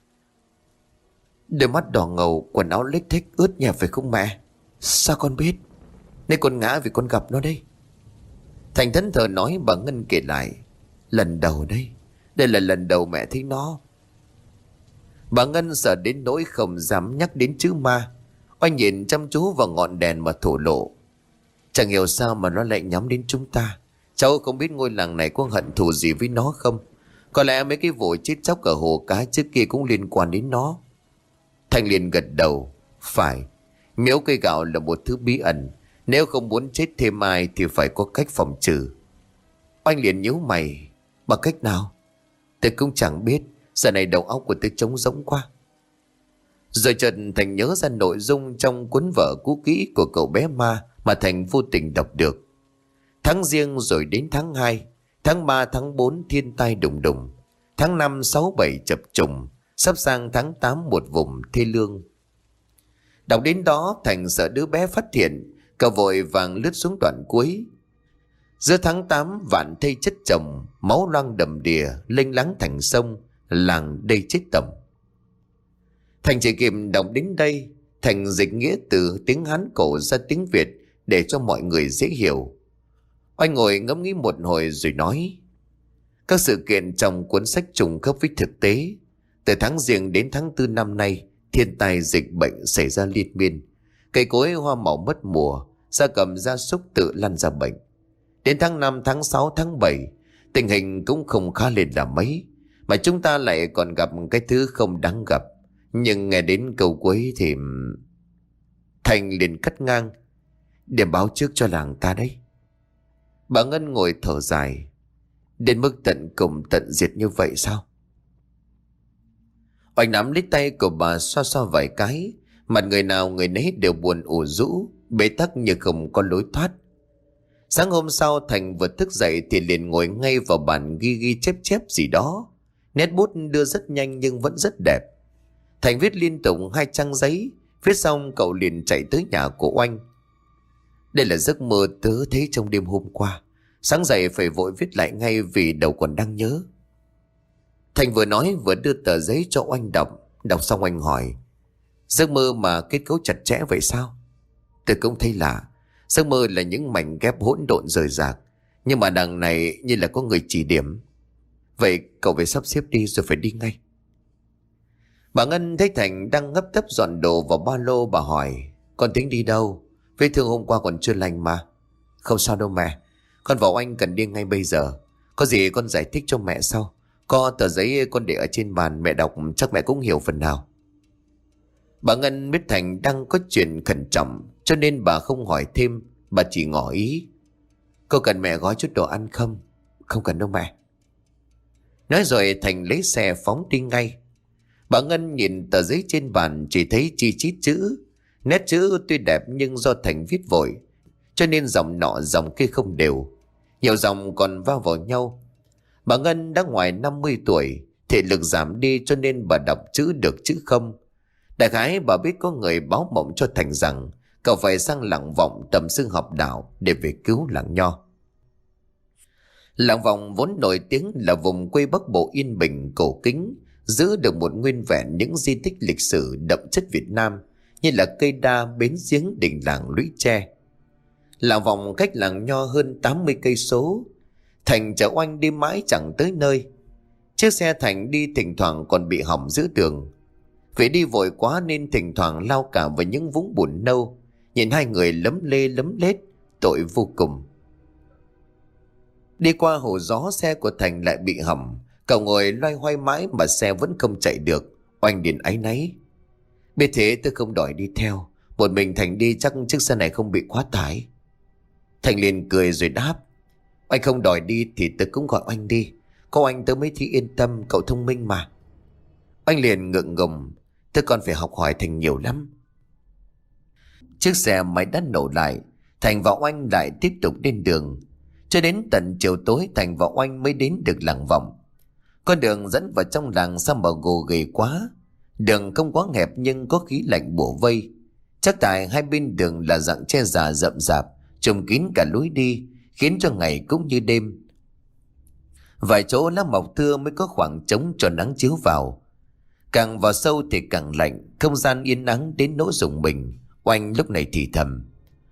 [SPEAKER 1] Đôi mắt đỏ ngầu, quần áo lếch thếch ướt nhẹp phải không mẹ? Sao con biết? Nên con ngã vì con gặp nó đây. Thành thẫn thờ nói. Bà Ngân kể lại: Lần đầu đây là lần đầu mẹ thấy nó. Bà Ngân sợ đến nỗi không dám nhắc đến chữ ma. Oanh nhìn chăm chú vào ngọn đèn mà thổ lộ: Chẳng hiểu sao mà nó lại nhắm đến chúng ta. Cháu không biết ngôi làng này có hận thù gì với nó không. Có lẽ mấy cái vụ chết chóc ở hồ cá trước kia cũng liên quan đến nó. Thành liền gật đầu: Phải, miếu cây gạo là một thứ bí ẩn. Nếu không muốn chết thêm ai thì phải có cách phòng trừ. Oanh liền nhíu mày: Bằng cách nào? Tôi cũng chẳng biết. Giờ này đầu óc của tôi trống rỗng quá. Rồi chợt Thành nhớ ra nội dung trong cuốn vở cũ kỹ của cậu bé ma mà Thành vô tình đọc được. Tháng Giêng rồi đến tháng 2, tháng 3, tháng 4 thiên tai đùng đùng, tháng 5, 6, 7 chập trùng, sắp sang tháng 8 một vùng thê lương. Đọc đến đó Thành sợ đứa bé phát hiện, cậu vội vàng lướt xuống đoạn cuối. Giữa tháng 8 vạn thây chất chồng, máu loang đầm đìa, lênh láng thành sông, làng đây chết tầm. Thành chỉ kịp đọc đến đây. Thành dịch nghĩa từ tiếng Hán cổ ra tiếng Việt để cho mọi người dễ hiểu. Oanh ngồi ngẫm nghĩ một hồi rồi nói: Các sự kiện trong cuốn sách trùng khớp với thực tế. Từ tháng Giêng đến tháng 4 năm nay, thiên tai dịch bệnh xảy ra liên miên. Cây cối hoa màu mất mùa, gia cầm gia súc tự lăn ra bệnh. Đến tháng 5, tháng 6, tháng 7, tình hình cũng không khá lên là mấy. Mà chúng ta lại còn gặp cái thứ không đáng gặp. Nhưng nghe đến câu cuối thì... Thành liền cắt ngang: Để báo trước cho làng ta đấy. Bà Ngân ngồi thở dài: Đến mức tận cùng tận diệt như vậy sao? Oanh nắm lấy tay của bà xoa xoa vài cái. Mặt người nào người nấy đều buồn ủ rũ, bế tắc như không có lối thoát. Sáng hôm sau Thành vừa thức dậy thì liền ngồi ngay vào bàn ghi ghi chép chép gì đó. Nét bút đưa rất nhanh nhưng vẫn rất đẹp. Thành viết liên tục 2 trang giấy. Viết xong cậu liền chạy tới nhà của Oanh. Đây là giấc mơ tớ thấy trong đêm hôm qua. Sáng dậy phải vội viết lại ngay vì đầu còn đang nhớ. Thành vừa nói vừa đưa tờ giấy cho Oanh đọc. Đọc xong Oanh hỏi: Giấc mơ mà kết cấu chặt chẽ vậy sao? Tôi cũng thấy lạ. Giấc mơ là những mảnh ghép hỗn độn rời rạc, nhưng mà đằng này như là có người chỉ điểm. Vậy cậu phải sắp xếp đi rồi phải đi ngay. Bà Ngân thấy Thành đang ngấp tấp dọn đồ vào ba lô. Bà hỏi: Con tính đi đâu? Vết thương hôm qua còn chưa lành mà. Không sao đâu mẹ. Con vào Oanh cần đi ngay bây giờ. Có gì con giải thích cho mẹ sau. Có tờ giấy con để ở trên bàn, mẹ đọc chắc mẹ cũng hiểu phần nào. Bà Ngân biết Thành đang có chuyện khẩn trọng cho nên bà không hỏi thêm. Bà chỉ ngỏ ý: Cô cần mẹ gói chút đồ ăn không? Không cần đâu mẹ. Nói rồi Thành lấy xe phóng đi ngay. Bà Ngân nhìn tờ giấy trên bàn chỉ thấy chi chít chữ. Nét chữ tuy đẹp nhưng do Thành viết vội cho nên dòng nọ dòng kia không đều, nhiều dòng còn va vào nhau. Bà Ngân đã ngoài 50 tuổi, thể lực giảm đi cho nên bà đọc chữ được chữ không. Đại khái bà biết có người báo mộng cho Thành rằng cậu phải sang Làng Vọng tầm xương học đạo để về cứu làng Nho. Làng Vọng vốn nổi tiếng là vùng quê Bắc Bộ yên bình cổ kính, giữ được một nguyên vẹn những di tích lịch sử đậm chất Việt Nam như là cây đa, bến giếng, đình làng, lũy tre. Làng Vọng cách làng Nho hơn 80 cây số. Thành chở Oanh đi mãi chẳng tới nơi. Chiếc xe Thành đi thỉnh thoảng còn bị hỏng giữa đường. Vì đi vội quá nên thỉnh thoảng lao cả vào những vũng bùn nâu. Nhìn hai người lấm lê lấm lết, tội vô cùng. Đi qua hồ gió xe của Thành lại bị hỏng. Cậu ngồi loay hoay mãi mà xe vẫn không chạy được. Oanh điện áy náy: Biết thế tôi không đòi đi theo. Một mình Thành đi chắc chiếc xe này không bị quá tải. Thành liền cười rồi đáp: Anh không đòi đi thì tôi cũng gọi Oanh đi. Có anh tớ mới thì yên tâm, cậu thông minh mà. Anh liền ngượng ngùng: Tôi còn phải học hỏi Thành nhiều lắm. Chiếc xe máy đã nổ lại. Thành và Oanh lại tiếp tục lên đường. Cho đến tận chiều tối Thành và Oanh mới đến được làng Vọng. Con đường dẫn vào trong làng sao mà gồ ghề quá. Đường không quá hẹp nhưng có khí lạnh bủa vây. Chắc tại hai bên đường là dạng tre già rậm rạp, trùm kín cả lối đi, khiến cho ngày cũng như đêm. Vài chỗ lá mọc thưa mới có khoảng trống cho nắng chiếu vào. Càng vào sâu thì càng lạnh, không gian yên ắng đến nỗi rùng mình. Oanh lúc này thì thầm: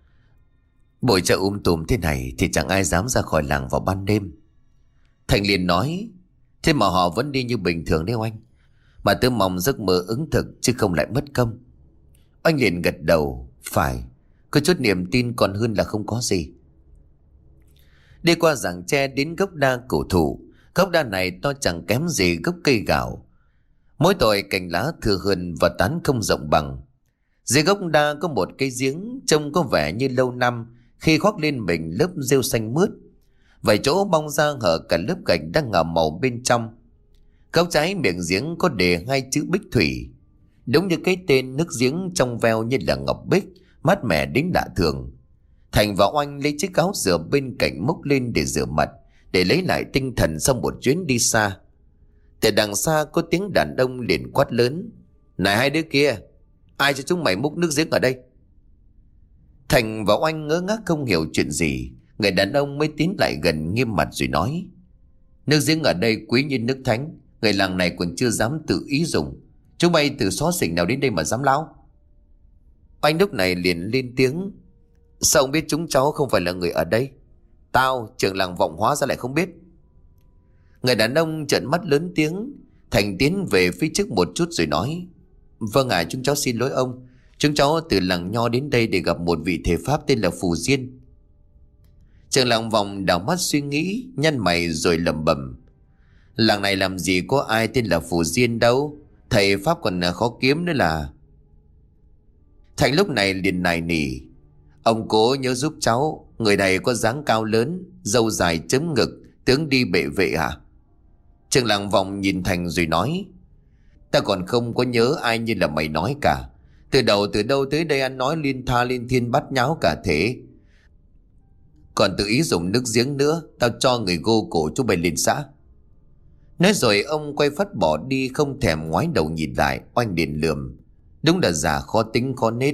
[SPEAKER 1] Bụi chợ tùm thế này thì chẳng ai dám ra khỏi làng vào ban đêm. Thành liền nói: Thế mà họ vẫn đi như bình thường đấy Oanh. Mà tôi mong giấc mơ ứng thực chứ không lại mất công. Oanh liền gật đầu: Phải, có chút niềm tin còn hơn là không có gì. Đi qua rặng tre đến gốc đa cổ thụ. Gốc đa này to chẳng kém gì gốc cây gạo. Mỗi tội cành lá thừa hơn và tán không rộng bằng. Dưới gốc đa có một cây giếng trông có vẻ như lâu năm khi khoác lên mình lớp rêu xanh mướt. Vài chỗ bong ra hở cả lớp gạch đang ngả màu bên trong. Góc trái miệng giếng có đề hai chữ Bích Thủy. Đúng như cái tên, nước giếng trong veo như là ngọc bích, mát mẻ đến lạ thường. Thành và Oanh lấy chiếc áo rửa bên cạnh múc lên để rửa mặt, để lấy lại tinh thần sau một chuyến đi xa. Từ đằng xa có tiếng đàn ông liền quát lớn: Này hai đứa kia, ai cho chúng mày múc nước giếng ở đây? Thành và Oanh ngớ ngác không hiểu chuyện gì. Người đàn ông mới tiến lại gần nghiêm mặt rồi nói: Nước giếng ở đây quý như nước thánh, người làng này còn chưa dám tự ý dùng. Chúng bay từ xó xỉnh nào đến đây mà dám láo? Anh lúc này liền lên tiếng: Sao ông biết chúng cháu không phải là người ở đây? Tao, trưởng làng Vọng, hóa ra lại không biết. Người đàn ông trợn mắt lớn tiếng. Thành tiến về phía trước một chút rồi nói: Vâng ạ, chúng cháu xin lỗi ông. Chúng cháu từ làng Nho đến đây để gặp một vị thầy pháp tên là Phù Diên. Trưởng làng Vọng đảo mắt suy nghĩ, nhăn mày rồi lẩm bẩm: Làng này làm gì có ai tên là Phù Diên đâu. Thầy pháp còn khó kiếm nữa là. Thành lúc này liền nài nỉ: Ông cố nhớ giúp cháu. Người này có dáng cao lớn, râu dài chấm ngực, tướng đi bệ vệ à? Trưởng làng Vọng nhìn Thành rồi nói: Ta còn không có nhớ ai như là mày nói cả. Từ đâu tới đây ăn nói liên tha liên thiên bắt nháo cả thế. Còn tự ý dùng nước giếng nữa, tao cho người gô cổ chúng mày lên xã. Nói rồi ông quay phắt bỏ đi, không thèm ngoái đầu nhìn lại. Oanh liền lườm: Đúng là già khó tính khó nết.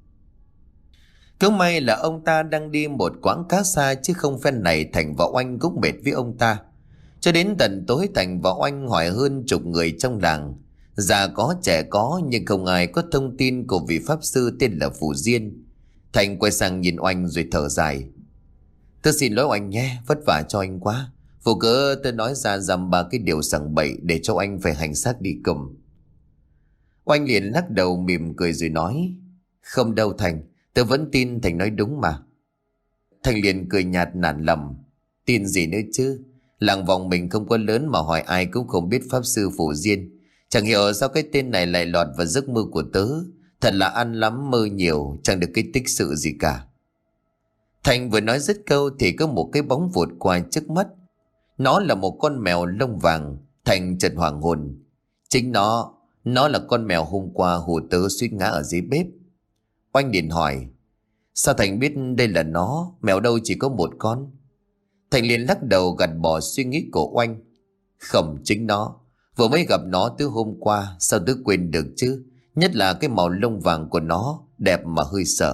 [SPEAKER 1] Cứ may là ông ta đang đi một quãng khá xa, chứ không phen này Thành và Oanh cũng mệt với ông ta. Cho đến tận tối Thành và Oanh hỏi hơn chục người trong làng, già có trẻ có, nhưng không ai có thông tin của vị pháp sư tên là Phù Diên. Thành quay sang nhìn Oanh rồi thở dài: Tôi xin lỗi Oanh nhé, vất vả cho anh quá. Vô cớ tôi nói ra dăm ba cái điều sằng bậy để cho anh phải hành xác đi cùng. Oanh liền lắc đầu mỉm cười rồi nói: Không đâu Thành, tôi vẫn tin Thành nói đúng mà. Thành liền cười nhạt nản lòng: Tin gì nữa chứ, làng Vọng mình không có lớn mà hỏi ai cũng không biết pháp sư Phù Diên. Chẳng hiểu sao cái tên này lại lọt vào giấc mơ của tớ. Thật là ăn lắm mơ nhiều, chẳng được cái tích sự gì cả. Thành vừa nói dứt câu thì có một cái bóng vụt qua trước mắt. Nó là một con mèo lông vàng. Thành chợt hoảng hồn. Chính nó là con mèo hôm qua hù tớ suýt ngã ở dưới bếp. Oanh liền hỏi: Sao Thành biết đây là nó? Mèo đâu chỉ có một con. Thành liền lắc đầu gạt bỏ suy nghĩ của Oanh: Không, chính nó. Vừa mới gặp nó từ hôm qua, sao tớ quên được chứ? Nhất là cái màu lông vàng của nó, đẹp mà hơi sợ.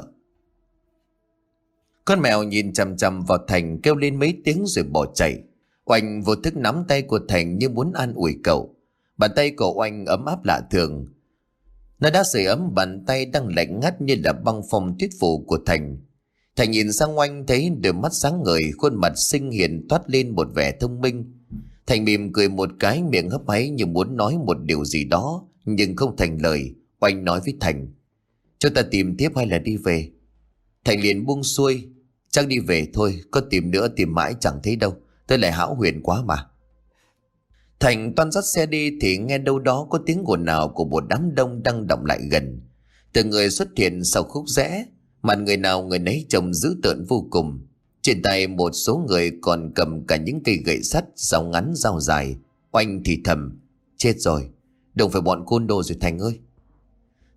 [SPEAKER 1] Con mèo nhìn chằm chằm vào Thành, kêu lên mấy tiếng rồi bỏ chạy. Oanh vô thức nắm tay của Thành như muốn an ủi cậu. Bàn tay của Oanh ấm áp lạ thường. Nó đã sưởi ấm bàn tay đang lạnh ngắt như là băng phong tuyết phủ của Thành. Thành nhìn sang Oanh thấy đôi mắt sáng ngời, khuôn mặt xinh hiền toát lên một vẻ thông minh. Thành mỉm cười một cái, miệng hấp háy như muốn nói một điều gì đó nhưng không thành lời. Oanh nói với Thành: Chúng ta tìm tiếp hay là đi về? Thành liền buông xuôi: Chắc đi về thôi, có tìm nữa tìm mãi chẳng thấy đâu. Tôi lại hão huyền quá mà. Thành toan dắt xe đi thì nghe đâu đó có tiếng ồn ào của một đám đông đang động lại gần. Từng người xuất hiện sau khúc rẽ, mặt người nào người nấy trông dữ tợn vô cùng. Trên tay một số người còn cầm cả những cây gậy sắt, dao ngắn dao dài. Oanh thì thầm: Chết rồi, đừng phải bọn côn đồ rồi Thành ơi.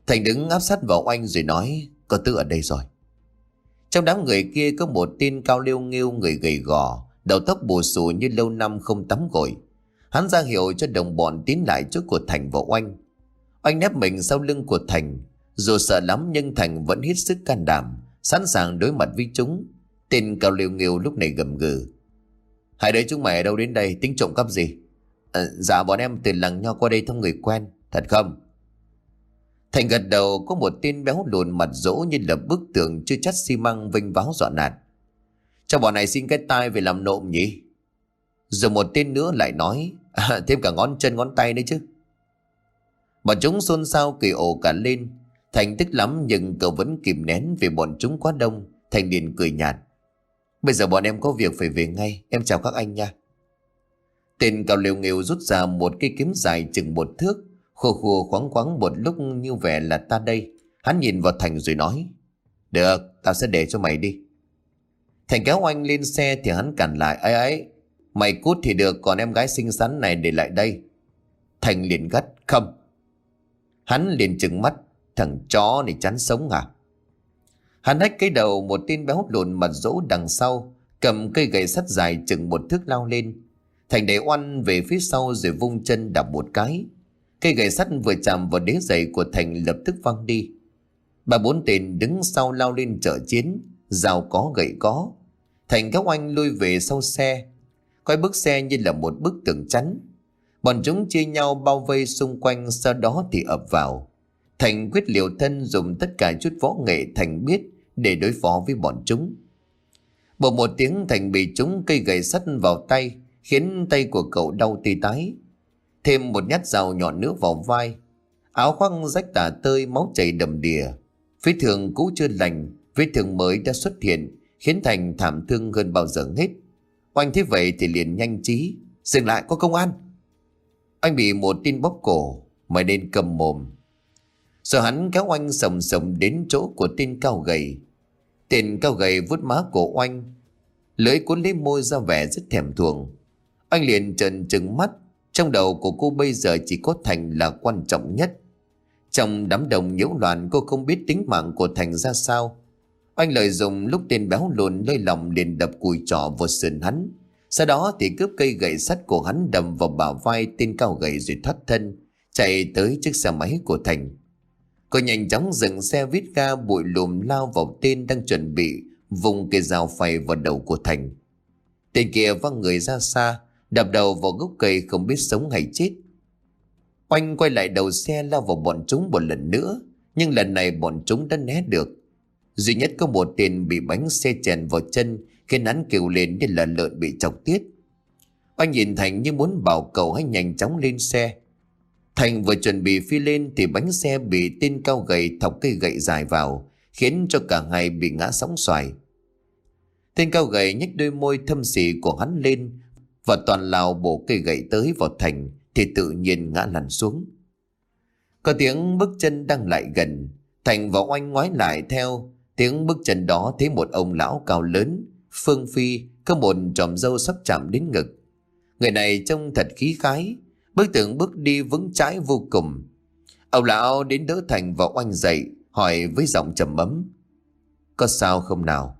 [SPEAKER 1] Thành đứng áp sát vào Oanh rồi nói: Có Tư ở đây rồi. Trong đám người kia có một tên cao liêu nghêu, người gầy gò, đầu tóc bù xù như lâu năm không tắm gội. Hắn ra hiệu cho đồng bọn tiến lại chỗ của Thành và Oanh. Oanh nép mình sau lưng của Thành. Dù sợ lắm nhưng Thành vẫn hết sức can đảm, sẵn sàng đối mặt với chúng. Tên cao liêu nghêu lúc này gầm gừ: Hai đứa chúng mày ở đâu đến đây, tính trộm cắp gì? Dạ bọn em từ làng Nho qua đây thăm người quen. Thật không? Thành gật đầu. Có một tên béo lùn mặt rỗ như là bức tường chưa chắt xi măng vênh váo dọa nạt: Cho bọn này xin cái tai về làm nộm nhỉ? Rồi một tên nữa lại nói: Thêm cả ngón chân ngón tay đấy chứ. Bọn chúng xôn xao cười ồ cả lên. Thành tức lắm nhưng cậu vẫn kìm nén vì bọn chúng quá đông. Thành liền cười nhạt: Bây giờ bọn em có việc phải về ngay, em chào các anh nha. Tên cao liều nghêu rút ra một cây kiếm dài chừng 1 thước, khô khô khoáng khoáng một lúc như vẻ là ta đây. Hắn nhìn vào Thành rồi nói: Được, tao sẽ để cho mày đi. Thành kéo Oanh lên xe thì hắn cản lại: Ấy, mày cút thì được, còn em gái xinh xắn này để lại đây. Thành liền gắt: Không. Hắn liền trừng mắt: Thằng chó này chán sống à? Hắn hách cái đầu một tên béo lùn mặt rỗ đằng sau, cầm cây gậy sắt dài chừng 1 thước lao lên. Thành đẩy Oanh về phía sau rồi vung chân đạp một cái. Cây gậy sắt vừa chạm vào đế giày của Thành lập tức văng đi. 3-4 tên đứng sau lao lên trợ chiến, dao có gậy có. Thành kéo Oanh lui về sau xe, coi bức xe như là một bức tường chắn. Bọn chúng chia nhau bao vây xung quanh, sau đó thì ập vào. Thành quyết liều thân dùng tất cả chút võ nghệ Thành biết để đối phó với bọn chúng. Bỗng một tiếng, Thành bị chúng cây gậy sắt vào tay, khiến tay của cậu đau tê tái. Thêm một nhát dao nhọn nữa vào vai. Áo khoác rách tả tơi, máu chảy đầm đìa. Vết thương cũ chưa lành, vết thương mới đã xuất hiện, khiến Thành thảm thương hơn bao giờ hết. Oanh thấy vậy thì liền nhanh trí: Dừng lại, có công an. Anh bị một tên bóp cổ: Mày nên cầm mồm. Rồi hắn kéo Oanh sồng sồng đến chỗ của tên cao gầy. Tên cao gầy vuốt má của Oanh, lưỡi cuốn lấy môi ra vẻ rất thèm thuồng. Anh liền trợn trừng mắt. Trong đầu của cô bây giờ chỉ có Thành là quan trọng nhất. Trong đám đông nhiễu loạn, cô không biết tính mạng của Thành ra sao. Anh lợi dụng lúc tên béo lùn lơi lòng liền đập cùi trỏ vào sườn hắn. Sau đó thì cướp cây gậy sắt của hắn đâm vào bả vai tên cao gầy rồi thoát thân, chạy tới chiếc xe máy của Thành. Cô nhanh chóng dừng xe vít ga bụi lùm lao vào tên đang chuẩn bị vùng cây dao phay vào đầu của Thành. Tên kia văng người ra xa, đập đầu vào gốc cây không biết sống hay chết. Oanh quay lại đầu xe lao vào bọn chúng một lần nữa, nhưng lần này bọn chúng đã né được. Duy nhất có một tên bị bánh xe chèn vào chân, khiến hắn kêu lên như là lợn bị chọc tiết. Oanh nhìn Thành như muốn bảo cậu hãy nhanh chóng lên xe. Thành vừa chuẩn bị phi lên thì bánh xe bị tên cao gầy thọc cây gậy dài vào, khiến cho cả hai bị ngã sóng xoài. Tên cao gầy nhếch đôi môi thâm sỉ của hắn lên và toàn lào bổ cây gậy tới vào Thành thì tự nhiên ngã lăn xuống. Có tiếng bước chân đang lại gần. Thành và Oanh ngoái lại theo tiếng bước chân đó, thấy một ông lão cao lớn, phương phi, có một chòm râu sắp chạm đến ngực. Người này trông thật khí khái, bước đi vững chãi vô cùng. Ông lão đến đỡ Thành và Oanh dậy, hỏi với giọng trầm ấm: Có sao không nào?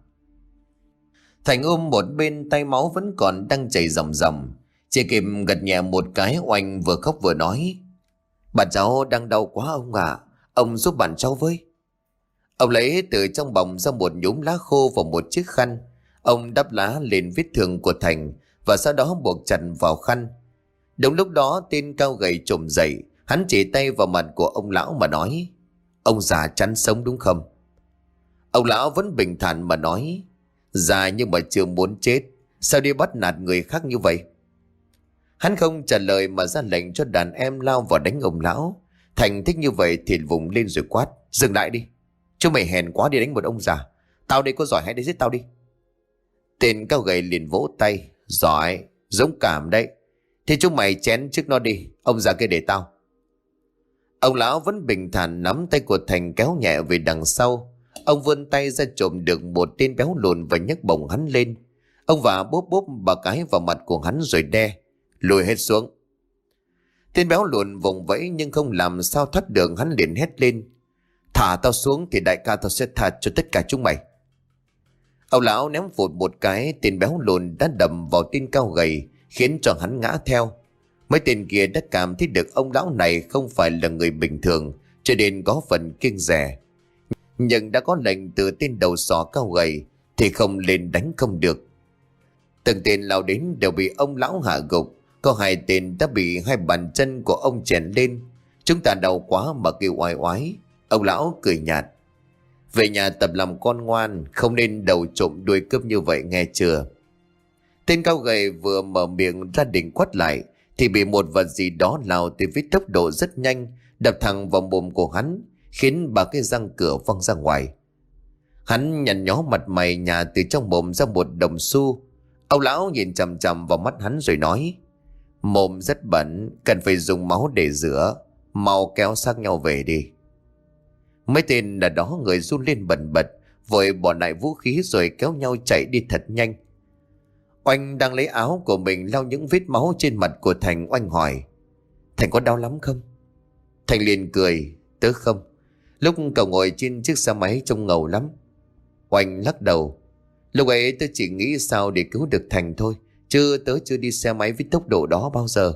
[SPEAKER 1] Thành ôm một bên, tay máu vẫn còn đang chảy ròng ròng, chỉ kịp gật nhẹ một cái. Oanh vừa khóc vừa nói: Bạn cháu đang đau quá ông ạ, ông giúp bạn cháu với. Ông lấy từ trong bọc ra một nhúm lá khô và một chiếc khăn. Ông đắp lá lên vết thương của Thành và sau đó buộc chặt vào khăn. Đúng lúc đó tên cao gầy trồm dậy, hắn chỉ tay vào mặt của ông lão mà nói: Ông già chán sống đúng không? Ông lão vẫn bình thản mà nói: Già nhưng mà chưa muốn chết, sao đi bắt nạt người khác như vậy? Hắn không trả lời mà ra lệnh cho đàn em lao vào đánh ông lão. Thành thích như vậy thì vùng lên rồi quát: Dừng lại đi, chúng mày hèn quá đi đánh một ông già. Tao đây có giỏi, hãy đi giết tao đi. Tên cao gầy liền vỗ tay: Giỏi, dũng cảm đấy. Thì chúng mày chén trước nó đi, ông già kia để tao. Ông lão vẫn bình thản nắm tay của Thành kéo nhẹ về đằng sau. Ông vươn tay ra trộm được một tên béo lùn và nhấc bổng hắn lên. Ông vả bốp bốp bà cái vào mặt của hắn rồi đe: Lùi hết xuống. Tên béo lùn vùng vẫy nhưng không làm sao thoát được, hắn liền hét lên: Thả tao xuống thì đại ca tao sẽ tha cho tất cả chúng mày. Ông lão ném vụt một cái, tên béo lùn đã đầm vào tên cao gầy, khiến cho hắn ngã theo. Mấy tên kia đã cảm thấy được ông lão này không phải là người bình thường, cho nên có phần kiêng dè. Nhưng đã có lệnh từ tên đầu sỏ cao gầy thì không lên đánh không được. Từng tên lao đến đều bị ông lão hạ gục. Có 2 tên đã bị 2 bàn chân của ông chèn lên. Chúng ta đau quá mà kêu oai oái. Ông lão cười nhạt: về nhà tập làm con ngoan, không nên đầu trộm đuôi cướp như vậy nghe chưa. Tên cao gầy vừa mở miệng ra định quát lại thì bị một vật gì đó lao từ với tốc độ rất nhanh, đập thẳng vào mồm của hắn, khiến 3 cái răng cửa văng ra ngoài. Hắn nhăn nhó mặt mày nhả từ trong mồm ra một đồng xu. Ông lão nhìn chằm chằm vào mắt hắn rồi nói: mồm rất bẩn, cần phải dùng máu để rửa, mau kéo xác nhau về đi. Mấy tên là đó người run lên bần bật, vội bỏ lại vũ khí rồi kéo nhau chạy đi thật nhanh. Oanh đang lấy áo của mình lau những vết máu trên mặt của Thành. Oanh hỏi: Thành có đau lắm không? Thành liền cười: tớ không. Lúc cậu ngồi trên chiếc xe máy trông ngầu lắm. Oanh lắc đầu: lúc ấy tớ chỉ nghĩ sao để cứu được Thành thôi, chứ tớ chưa đi xe máy với tốc độ đó bao giờ.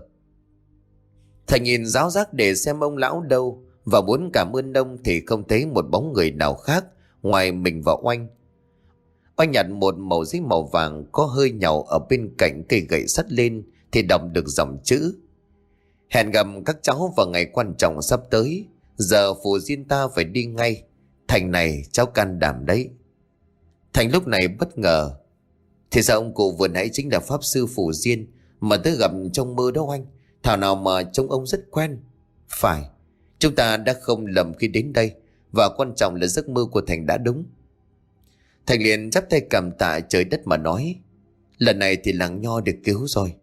[SPEAKER 1] Thành nhìn ráo rác để xem ông lão đâu, và muốn cảm ơn ông thì không thấy một bóng người nào khác ngoài mình và Oanh. Oanh nhặt một mẩu giấy màu vàng có hơi nhàu ở bên cạnh cây gậy sắt lên thì đọc được dòng chữ: hẹn gặp các cháu vào ngày quan trọng sắp tới, giờ phù diên ta phải đi ngay. Thành này cháu can đảm đấy. Thành lúc này bất ngờ: thì sao ông cụ vừa nãy chính là pháp sư phù diên mà tớ gặp trong mơ đó Oanh? Thảo nào mà trông ông rất quen. Phải, chúng ta đã không lầm khi đến đây, và quan trọng là giấc mơ của Thành đã đúng. Thành liền chắp tay cảm tạ trời đất mà nói: lần này thì làng Nho được cứu rồi.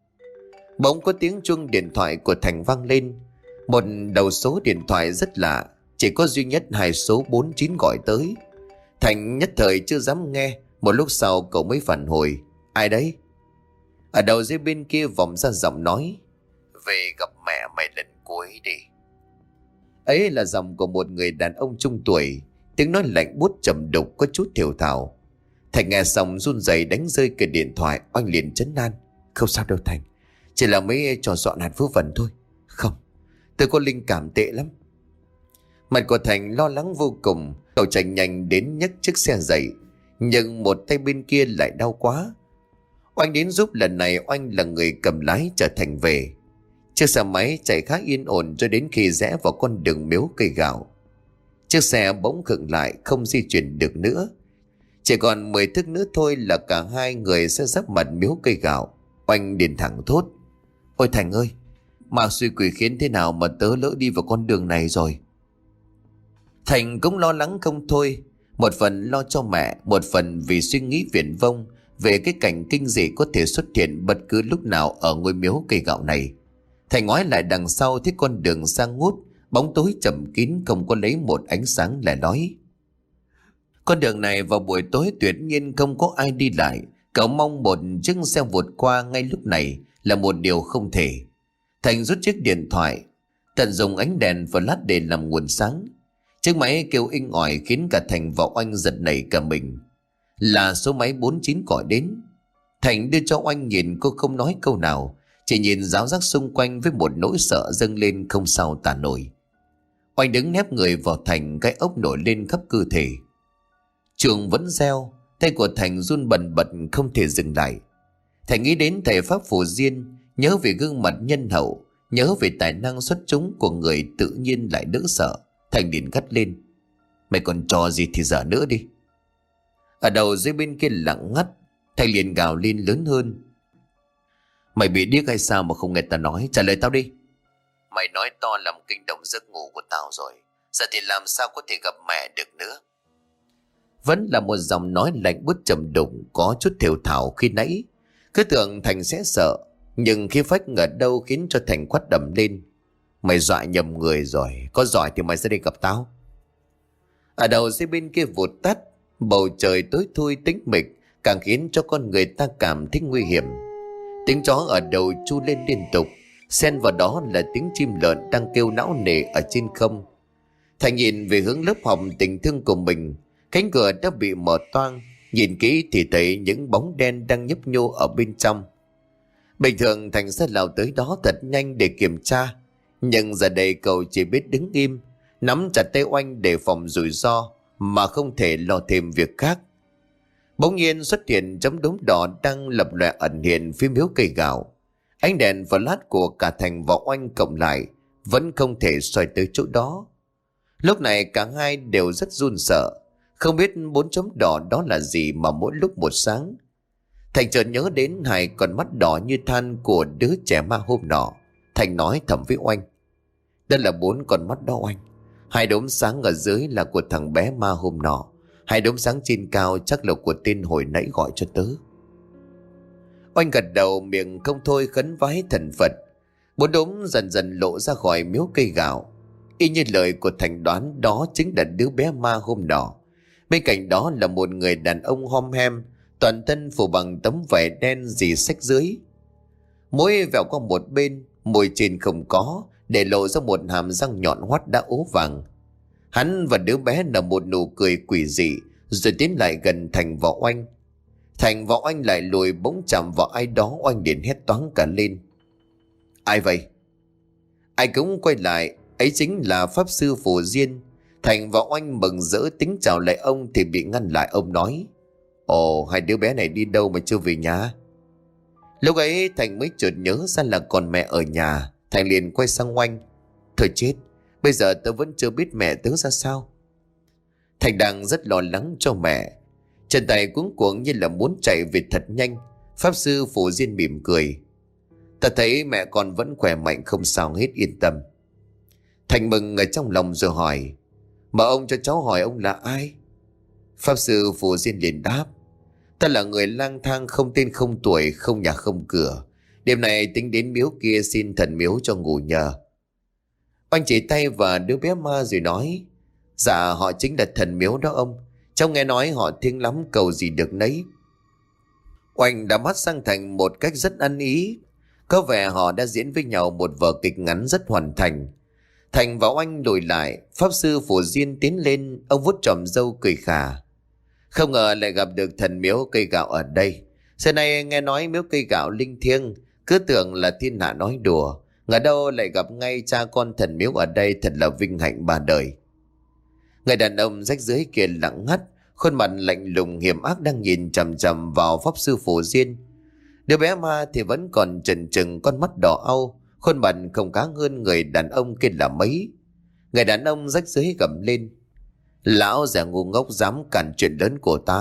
[SPEAKER 1] Bỗng có tiếng chuông điện thoại của Thành vang lên. Một đầu số điện thoại rất lạ, chỉ có duy nhất 2 số 49 gọi tới. Thành nhất thời chưa dám nghe. Một lúc sau cậu mới phản hồi: ai đấy? Ở đầu dây bên kia vọng ra giọng nói: về gặp mẹ mày lần cuối đi. Ấy là giọng của một người đàn ông trung tuổi, tiếng nói lạnh buốt trầm đục có chút thều thào. Thành nghe xong run rẩy đánh rơi cái điện thoại. Oanh liền trấn an: không sao đâu Thành, chỉ là mấy trò dọn hạt vớ vẩn thôi. Không, tôi có linh cảm tệ lắm. Mặt của Thành lo lắng vô cùng. Cậu chạy nhanh đến nhấc chiếc xe dậy, nhưng một tay bên kia lại đau quá. Oanh đến giúp. Lần này Oanh là người cầm lái chở Thành về. Chiếc xe máy chạy khá yên ổn cho đến khi rẽ vào con đường miếu cây gạo. Chiếc xe bỗng khựng lại, không di chuyển được nữa. Chỉ còn 10 thước nữa thôi là cả 2 người sẽ giáp mặt miếu cây gạo. Oanh điền thẳng thốt: ôi Thành ơi, mà suy quỷ khiến thế nào mà tớ lỡ đi vào con đường này rồi. Thành cũng lo lắng không thôi. Một phần lo cho mẹ, một phần vì suy nghĩ viển vông về cái cảnh kinh dị có thể xuất hiện bất cứ lúc nào ở ngôi miếu cây gạo này. Thành ngoái lại đằng sau thấy con đường sang ngút, bóng tối chậm kín, không có lấy một ánh sáng lẻ lói. Con đường này vào buổi tối tuyệt nhiên không có ai đi lại. Cậu mong một chiếc xe vụt qua ngay lúc này là một điều không thể. Thành rút chiếc điện thoại, tận dụng ánh đèn flash để làm nguồn sáng. Chiếc máy kêu inh ỏi khiến cả Thành và Oanh giật nảy cả mình. Là số máy 49 gọi đến. Thành đưa cho Oanh nhìn, cô không nói câu nào, chỉ nhìn ráo rác xung quanh với một nỗi sợ dâng lên không sao tả nổi. Oanh đứng nép người vào Thành, cái ốc nổi lên khắp cơ thể. Chuông vẫn reo, tay của Thành run bần bật không thể dừng lại. Thành nghĩ đến thầy pháp phù diên, nhớ về gương mặt nhân hậu, nhớ về tài năng xuất chúng của người tự nhiên lại đỡ sợ. Thành liền gắt lên: mày còn trò gì thì dở nữa đi. Ở đầu dưới bên kia lặng ngắt. Thành liền gào lên lớn hơn: mày bị điếc hay sao mà không nghe tao nói? Trả lời tao đi. Mày nói to làm kinh động giấc ngủ của tao rồi, giờ thì làm sao có thể gặp mẹ được nữa. Vẫn là một giọng nói lạnh buốt trầm đục, có chút thều thào khi nãy. Cứ tưởng Thành sẽ sợ, nhưng khi phách ở đâu khiến cho Thành quát đầm lên: mày dọa nhầm người rồi, có giỏi thì mày sẽ đi gặp tao. Ở đầu dây bên kia vụt tắt. Bầu trời tối thui tĩnh mịch càng khiến cho con người ta cảm thấy nguy hiểm. Tiếng chó ở đầu tru lên liên tục, xen vào đó là tiếng chim lợn đang kêu não nề ở trên không. Thành nhìn về hướng lớp học tình thương của mình. Cánh cửa đã bị mở toang. Nhìn kỹ thì thấy những bóng đen đang nhấp nhô ở bên trong. Bình thường Thành sẽ lao tới đó thật nhanh để kiểm tra. Nhưng giờ đây cậu chỉ biết đứng im, nắm chặt tay Oanh để phòng rủi ro, mà không thể lo thêm việc khác. Bỗng nhiên xuất hiện chấm đốm đỏ đang lập lòe ẩn hiện phía miếu cây gạo. Ánh đèn flash của cả Thành và Oanh cộng lại vẫn không thể xoay tới chỗ đó. Lúc này cả hai đều rất run sợ, không biết 4 chấm đỏ đó là gì mà mỗi lúc một sáng. Thành chợt nhớ đến hai con mắt đỏ như than của đứa trẻ ma hôm nọ. Thành nói thầm với Oanh: "Đây là 4 con mắt đó Oanh. 2 đốm sáng ở dưới là của thằng bé ma hôm nọ. 2 đốm sáng trên cao chắc là của tên hồi nãy gọi cho tớ." Oanh gật đầu, miệng không thôi khấn vái thần Phật. 4 đốm dần dần lộ ra khỏi miếu cây gạo. Y như lời của Thành đoán, đó chính là đứa bé ma hôm nọ. Bên cạnh đó là một người đàn ông hom hem, toàn thân phủ bằng tấm vải đen rì xách dưới. Mũi vẹo qua một bên, môi trên không có, để lộ ra một hàm răng nhọn hoắt đã ố vàng. Hắn và đứa bé nở một nụ cười quỷ dị, rồi tiến lại gần Thành và Oanh. Thành và Oanh lại lùi, bỗng chạm vào ai đó. Oanh liền hét toáng cả lên: "Ai vậy?" Ai cũng quay lại, ấy chính là Pháp Sư Phù Diên. Thành và Oanh mừng rỡ tính chào lại ông thì bị ngăn lại. Ông nói: "Ồ, hai đứa bé này đi đâu mà chưa về nhà?" Lúc ấy Thành mới chợt nhớ ra là còn mẹ ở nhà. Thành liền quay sang Oanh: "Thôi chết, bây giờ tớ vẫn chưa biết mẹ tớ ra sao." Thành đang rất lo lắng cho mẹ, chân tay cuống cuồng như là muốn chạy về thật nhanh. Pháp Sư Phù Diên mỉm cười: "Ta thấy mẹ con vẫn khỏe mạnh không sao hết, yên tâm." Thành mừng ở trong lòng rồi hỏi: "Mà ông cho cháu hỏi ông là ai?" Pháp Sư Phù Diên liền đáp: "Ta là người lang thang không tên không tuổi, không nhà không cửa. Đêm này tính đến miếu kia xin thần miếu cho ngủ nhờ." Oanh chỉ tay vào đứa bé ma rồi nói: "Dạ họ chính là thần miếu đó ông. Cháu nghe nói họ thiêng lắm, cầu gì được nấy." Oanh đã mắt sang Thành một cách rất ăn ý. Có vẻ họ đã diễn với nhau một vở kịch ngắn rất hoàn thành. Thành và Oanh lùi lại. Pháp Sư Phù Diên tiến lên, ông vuốt tròm râu cười khà: "Không ngờ lại gặp được thần miếu cây gạo ở đây. Xưa nay nghe nói miếu cây gạo linh thiêng, cứ tưởng là thiên hạ nói đùa, ngờ đâu lại gặp ngay cha con thần miếu ở đây, thật là vinh hạnh ba đời." Người đàn ông rách rưới kia lặng ngắt, khuôn mặt lạnh lùng hiểm ác đang nhìn chằm chằm vào Pháp Sư Phù Diên. Đứa bé ma thì vẫn còn chần chừng, con mắt đỏ au, khuôn mặt không khá hơn người đàn ông kia là mấy. Người đàn ông rách rưới gầm lên: "Lão già ngu ngốc dám cản chuyện lớn của ta."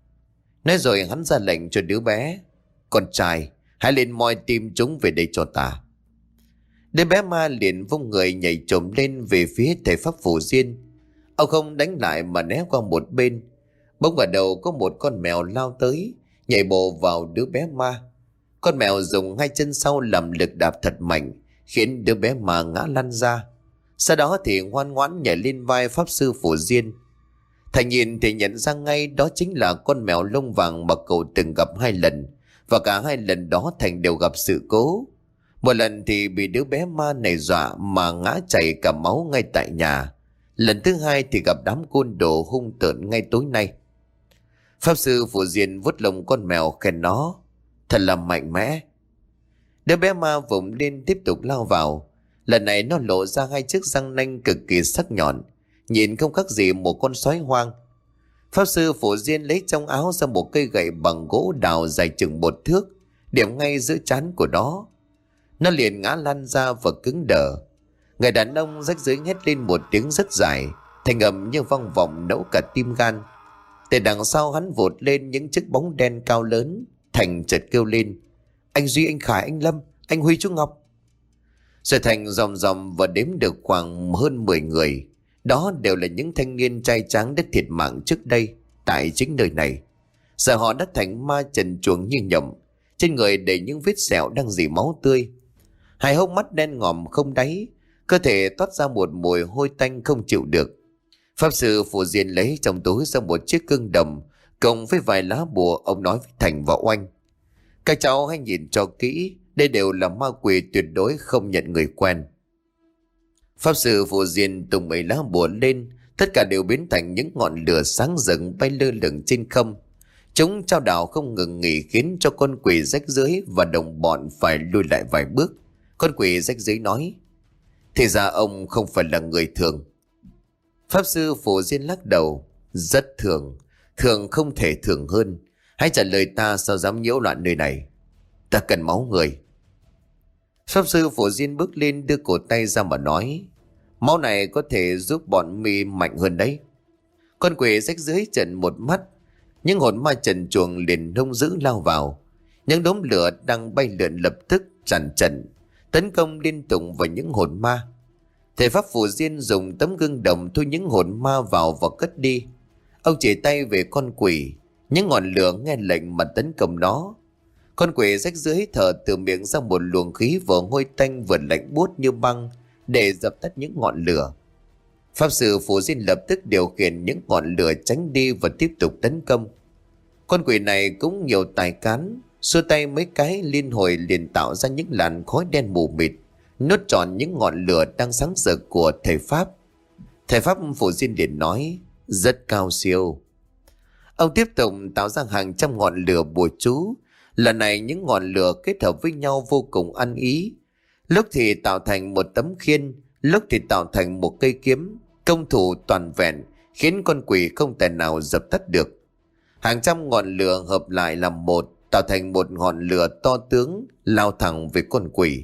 [SPEAKER 1] Nói rồi hắn ra lệnh cho đứa bé: "Con trai, hãy lên moi tim chúng về đây cho ta." Đứa bé ma liền vung người nhảy trồm lên về phía thầy Pháp Phù Diên. Ông không đánh lại mà né qua một bên. Bỗng ở đầu có một con mèo lao tới, nhảy bổ vào đứa bé ma. Con mèo dùng 2 chân sau làm lực đạp thật mạnh, khiến đứa bé ma ngã lăn ra. Sau đó thì ngoan ngoãn nhảy lên vai Pháp Sư Phù Diên. Thành nhìn thì nhận ra ngay đó chính là con mèo lông vàng mà cậu từng gặp 2 lần, và cả 2 lần đó Thành đều gặp sự cố. Một lần thì bị đứa bé ma này dọa mà ngã chảy cả máu ngay tại nhà. Lần thứ 2 thì gặp đám côn đồ hung tợn ngay tối nay. Pháp Sư Phù Diên vuốt lông con mèo khen nó: "Thật là mạnh mẽ." Đứa bé ma vùng lên tiếp tục lao vào. Lần này nó lộ ra 2 chiếc răng nanh cực kỳ sắc nhọn, nhìn không khác gì một con sói hoang. Pháp Sư Phù Diên lấy trong áo ra một cây gậy bằng gỗ đào dài chừng 1 thước, điểm ngay giữa trán của nó. Nó liền ngã lăn ra và cứng đờ. Người đàn ông rách rưới hét lên một tiếng rất dài, thành âm như vang vọng nẫu cả tim gan. Từ đằng sau hắn vụt lên những chiếc bóng đen cao lớn. Thành chợt kêu lên: "Anh Duy, anh Khải, anh Lâm, anh Huy, chú Ngọc." Rồi Thành dòm dòm và đếm được khoảng hơn 10 người. Đó đều là những thanh niên trai tráng đã thiệt mạng trước đây tại chính nơi này. Giờ họ đã thành ma trần truồng như nhộng, trên người đầy những vết sẹo đang rỉ máu tươi. 2 hốc mắt đen ngòm không đáy, cơ thể toát ra một mùi hôi tanh không chịu được. Pháp Sư Phù Diên lấy trong túi ra một chiếc gương đồng cộng với vài lá bùa. Ông nói với Thành và Oanh: "Các cháu hãy nhìn cho kỹ, đây đều là ma quỷ tuyệt đối không nhận người quen." Pháp sư Phù Diên tung mấy lá bùa lên, tất cả đều biến thành những ngọn lửa sáng rực bay lơ lửng trên không. Chúng trao đảo không ngừng nghỉ khiến cho con quỷ rách rưới và đồng bọn phải lùi lại vài bước. Con quỷ rách rưới nói: "Thì ra ông không phải là người thường." Pháp sư Phù Diên lắc đầu: "Rất thường, thường không thể thường hơn. Hãy trả lời ta, sao dám nhiễu loạn nơi này?" "Ta cần máu người." Pháp sư Phù Diên bước lên đưa cổ tay ra mà nói: "Máu này có thể giúp bọn mi mạnh hơn đấy." Con quỷ rách rưới trợn một mắt, những hồn ma trần truồng liền hung dữ lao vào. Những đốm lửa đang bay lượn lập tức tràn trần tấn công liên tục vào những hồn ma. Thầy Pháp Phù Diên dùng tấm gương đồng thu những hồn ma vào và cất đi. Ông chỉ tay về con quỷ, những ngọn lửa nghe lệnh mà tấn công nó. Con quỷ rách rưới thở từ miệng ra một luồng khí vừa hôi tanh vừa lạnh buốt như băng để dập tắt những ngọn lửa. Pháp sư Phù Diên lập tức điều khiển những ngọn lửa tránh đi và tiếp tục tấn công. Con quỷ này cũng nhiều tài cán, xua tay mấy cái liên hồi liền tạo ra những làn khói đen mù mịt, nuốt trọn những ngọn lửa đang sáng rực của thầy Pháp. Thầy Pháp Phù Diên liền nói: "Rất cao siêu." Ông tiếp tục tạo ra hàng trăm ngọn lửa bùa chú. Lần này những ngọn lửa kết hợp với nhau vô cùng ăn ý. Lúc thì tạo thành một tấm khiên, lúc thì tạo thành một cây kiếm, công thủ toàn vẹn, khiến con quỷ không thể nào dập tắt được. Hàng trăm ngọn lửa hợp lại làm một, tạo thành một ngọn lửa to tướng lao thẳng về con quỷ.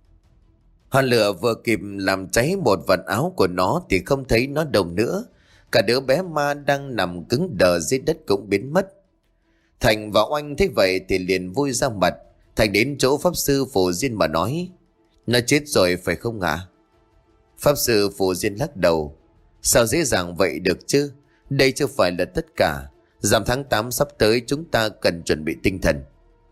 [SPEAKER 1] Ngọn lửa vừa kịp làm cháy một vật áo của nó thì không thấy nó đâu nữa. Cả đứa bé ma đang nằm cứng đờ dưới đất cũng biến mất. Thành và Oanh thấy vậy thì liền vui ra mặt. Thành đến chỗ Pháp sư Phù Diên mà nói: "Nó chết rồi phải không ạ?" Pháp sư Phù Diên lắc đầu: "Sao dễ dàng vậy được chứ? Đây chưa phải là tất cả. Rằm tháng 8 sắp tới, chúng ta cần chuẩn bị tinh thần."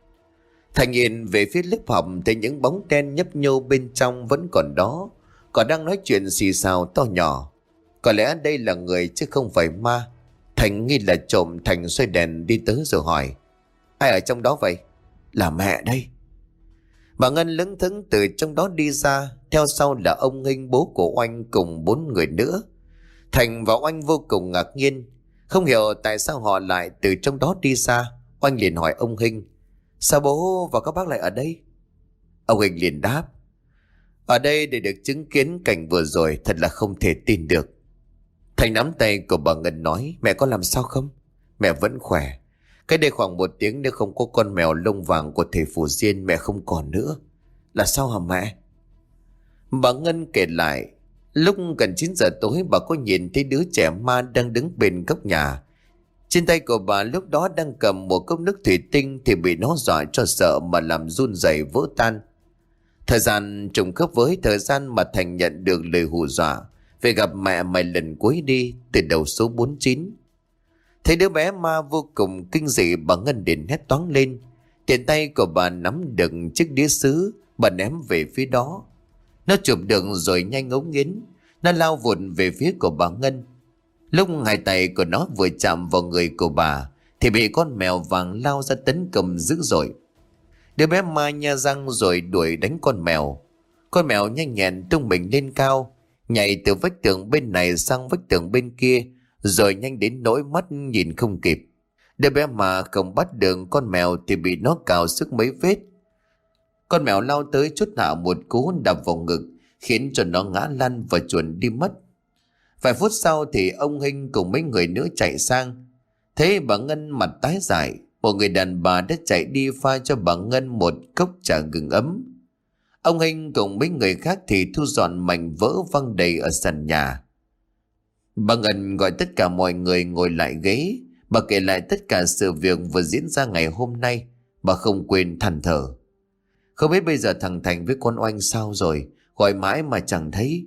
[SPEAKER 1] Thành nhìn về phía lớp học thấy những bóng đen nhấp nhô bên trong vẫn còn đó, còn đang nói chuyện xì xào to nhỏ. Có lẽ đây là người chứ không phải ma. Thành nghi là trộm. Thành xoay đèn đi tới rồi hỏi: "Ai ở trong đó vậy?" "Là mẹ đây." Bà Ngân lững thững từ trong đó đi ra, theo sau là ông Nghinh bố của Oanh cùng 4 người nữa. Thành và Oanh vô cùng ngạc nhiên, không hiểu tại sao họ lại từ trong đó đi ra. Oanh liền hỏi ông Nghinh: "Sao bố và các bác lại ở đây?" Ông Nghinh liền đáp: "Ở đây để được chứng kiến cảnh vừa rồi, thật là không thể tin được." Thành nắm tay của bà Ngân nói: "Mẹ có làm sao không?" "Mẹ vẫn khỏe. Cách đây khoảng 1 tiếng nếu không có con mèo lông vàng của thầy Phù Diên, mẹ không còn nữa." "Là sao hả mẹ?" Bà Ngân kể lại, lúc gần 9 giờ tối bà có nhìn thấy đứa trẻ ma đang đứng bên góc nhà. Trên tay của bà lúc đó đang cầm một cốc nước thủy tinh thì bị nó dọa cho sợ mà làm run rẩy vỡ tan. Thời gian trùng khớp với thời gian mà Thành nhận được lời hù dọa về gặp mẹ mày lần cuối đi từ đầu số 49. Thấy đứa bé ma vô cùng kinh dị, bà Ngân liền hét toáng lên. Tiền tay của bà nắm được chiếc đĩa sứ, bà ném về phía đó. Nó chụp được rồi nhanh ngấu nghiến, nó lao vụt về phía của bà Ngân. Lúc hai tay của nó vừa chạm vào người của bà thì bị con mèo vàng lao ra tấn công dữ dội. Đứa bé ma nha răng rồi đuổi đánh con mèo. Con mèo nhanh nhẹn tung mình lên cao, nhảy từ vách tường bên này sang vách tường bên kia, rồi nhanh đến nỗi mắt nhìn không kịp. Đứa bé mà không bắt được con mèo thì bị nó cào sức mấy vết. Con mèo lao tới chốt hạ một cú đập vào ngực, khiến cho nó ngã lăn và chuồn đi mất. Vài phút sau thì ông Hinh cùng mấy người nữa chạy sang. Thế bà Ngân mặt tái dại, một người đàn bà đã chạy đi pha cho bà Ngân một cốc trà gừng ấm. Ông Hinh cùng mấy người khác thì thu dọn mảnh vỡ văng đầy ở sàn nhà. Bà Ngân gọi tất cả mọi người ngồi lại ghế. Bà kể lại tất cả sự việc vừa diễn ra ngày hôm nay. Bà không quên than thở: "Không biết bây giờ thằng Thành với con Oanh sao rồi, gọi mãi mà chẳng thấy."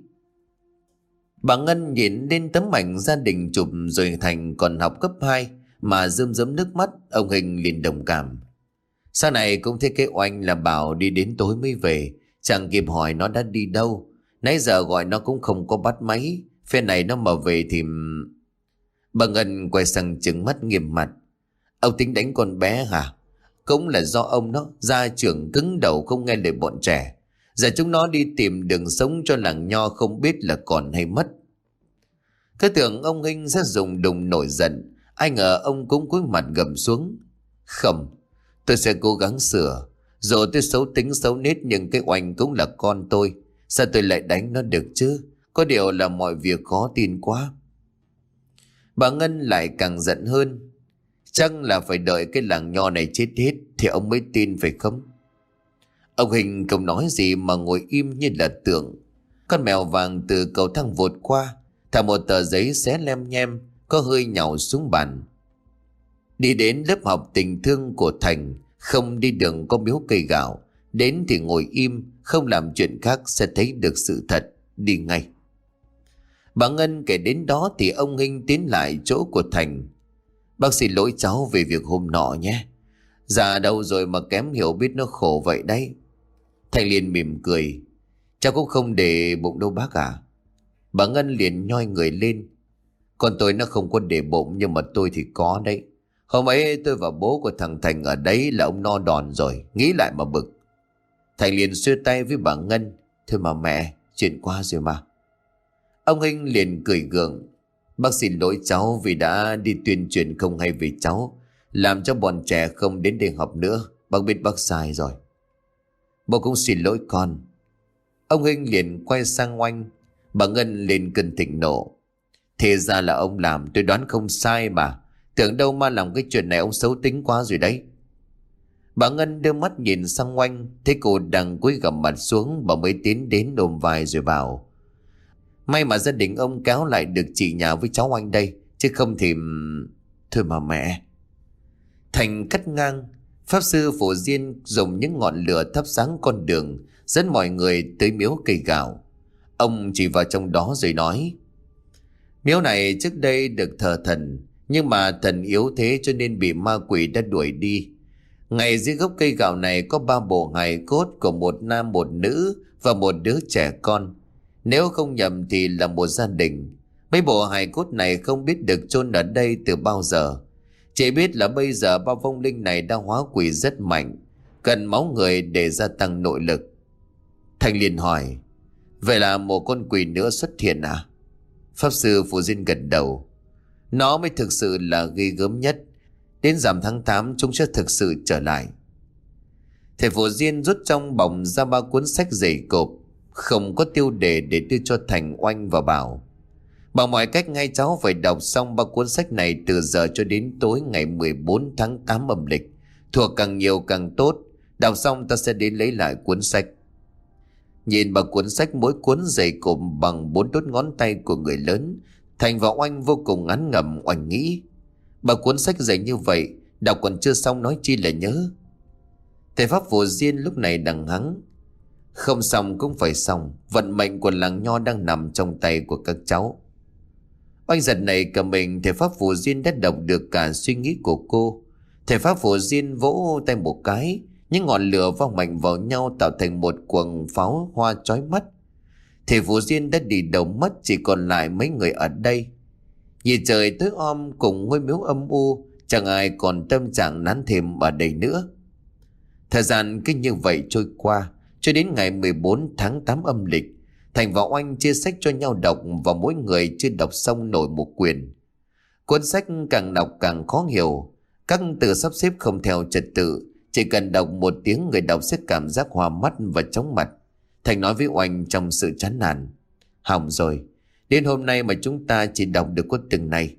[SPEAKER 1] Bà Ngân nhìn lên tấm ảnh gia đình chụp rồi Thành còn học cấp 2 mà rơm rớm nước mắt. Ông Hình liền đồng cảm: "Sau này cũng thấy cái Oanh là bảo đi đến tối mới về, chẳng kịp hỏi nó đã đi đâu. Nãy giờ gọi nó cũng không có bắt máy, phe này nó mà về thì..." Bà Ngân quay sang trừng mắt nghiêm mặt: "Ông tính đánh con bé hả? Cũng là do ông đó, gia trưởng cứng đầu không nghe lời bọn trẻ. Giờ chúng nó đi tìm đường sống cho làng Nho không biết là còn hay mất. Cứ tưởng ông Hinh sẽ dùng đùng nổi giận, ai ngờ ông cũng cúi mặt gầm xuống. Không, tôi sẽ cố gắng sửa. Dù tôi xấu tính xấu nết nhưng cái Oanh cũng là con tôi. Sao tôi lại đánh nó được chứ? Có điều là mọi việc khó tin quá. Bà Ngân lại càng giận hơn. Chắc là phải đợi cái làng Nho này chết hết thì ông mới tin phải không? Ông Hình không nói gì mà ngồi im như là tượng. Con mèo vàng từ cầu thang vụt qua, thả một tờ giấy xé lem nhem, có hơi nhàu xuống bàn. Đi đến lớp học tình thương của Thành, không đi đường có miếu cây gạo. Đến thì ngồi im, không làm chuyện khác sẽ thấy được sự thật, đi ngay. Bà Ngân kể đến đó thì ông Hinh tiến lại chỗ của Thành. Bác xin lỗi cháu về việc hôm nọ nhé. Già đâu rồi mà kém hiểu biết nó khổ vậy đấy. Thành liền mỉm cười. Cháu cũng không để bụng đâu bác à. Bà Ngân liền nhoi người lên. Con tôi nó không có để bụng nhưng mà tôi thì có đấy. Hôm ấy tôi và bố của thằng Thành ở đấy là ông no đòn rồi. Nghĩ lại mà bực. Thành liền xuôi tay với bà Ngân. Thôi mà mẹ, chuyện qua rồi mà. Ông Hinh liền cười gượng. Bác xin lỗi cháu vì đã đi tuyên truyền không hay về cháu, làm cho bọn trẻ không đến đây học nữa. Bác biết bác sai rồi. Bố cũng xin lỗi con. Ông Hinh liền quay sang Oanh. Bà Ngân lên cơn thịnh nộ. Thế ra là ông làm, tôi đoán không sai mà. Tưởng đâu mà làm cái chuyện này ông xấu tính quá rồi đấy. Bà Ngân đưa mắt nhìn sang Oanh, thấy cô đang cúi gằm mặt xuống, bà mới tiến đến ôm vai rồi bảo. May mà gia đình ông kéo lại được chị nhà với cháu Oanh đây, chứ không thì... Thôi mà mẹ. Thành cắt ngang. Pháp sư Phổ Diên dùng những ngọn lửa thắp sáng con đường, dẫn mọi người tới miếu cây gạo. Ông chỉ vào trong đó rồi nói. Miếu này trước đây được thờ thần, nhưng mà thần yếu thế cho nên bị ma quỷ đã đuổi đi. Ngay dưới gốc cây gạo này có 3 bộ hài cốt của một nam một nữ và một đứa trẻ con. Nếu không nhầm thì là một gia đình. Mấy bộ hài cốt này không biết được chôn ở đây từ bao giờ. Chỉ biết là bây giờ ba vong linh này đang hóa quỷ rất mạnh, cần máu người để gia tăng nội lực. Thành liền hỏi. Vậy là một con quỷ nữa xuất hiện à? Pháp sư Phù Diên gật đầu. Nó mới thực sự là ghê gớm nhất. Đến rằm tháng 8 chúng sẽ thực sự trở lại. Thầy Phù Diên rút trong bọc ra 3 cuốn sách dày cộp, không có tiêu đề để đưa cho Thành, Oanh và bảo. Bằng mọi cách ngay cháu phải đọc xong 3 cuốn sách này từ giờ cho đến tối ngày 14 tháng 8 âm lịch. Thuộc càng nhiều càng tốt. Đọc xong ta sẽ đến lấy lại cuốn sách. Nhìn 3 cuốn sách mỗi cuốn dày cộp bằng 4 đốt ngón tay của người lớn, Thành và Oanh vô cùng ngán ngẩm. Oanh nghĩ 3 cuốn sách dày như vậy, đọc còn chưa xong nói chi là nhớ. Thầy Pháp Phù Diên lúc này đằng hắng. Không xong cũng phải xong. Vận mệnh của làng Nho đang nằm trong tay của các cháu. Oanh giật này cả mình. Thầy Pháp Phù Diên đã đọc được cả suy nghĩ của cô. Thầy Pháp Phù Diên vỗ tay một cái, những ngọn lửa vang mạnh vào nhau tạo thành một quầng pháo hoa chói mắt. Thầy Phù Diên đã đi đầu mất, chỉ còn lại mấy người ở đây. Nhìn trời tối om cùng ngôi miếu âm u, chẳng ai còn tâm trạng nán thêm ở đây nữa. Thời gian cứ như vậy trôi qua, cho đến ngày 14 tháng 8 âm lịch. Thành và Oanh chia sách cho nhau đọc và mỗi người chưa đọc xong nổi một quyển. Cuốn sách càng đọc càng khó hiểu, các từ sắp xếp không theo trật tự, chỉ cần đọc một tiếng người đọc sẽ cảm giác hoa mắt và chóng mặt. Thành nói với Oanh trong sự chán nản. Hỏng rồi, đến hôm nay mà chúng ta chỉ đọc được có từng này.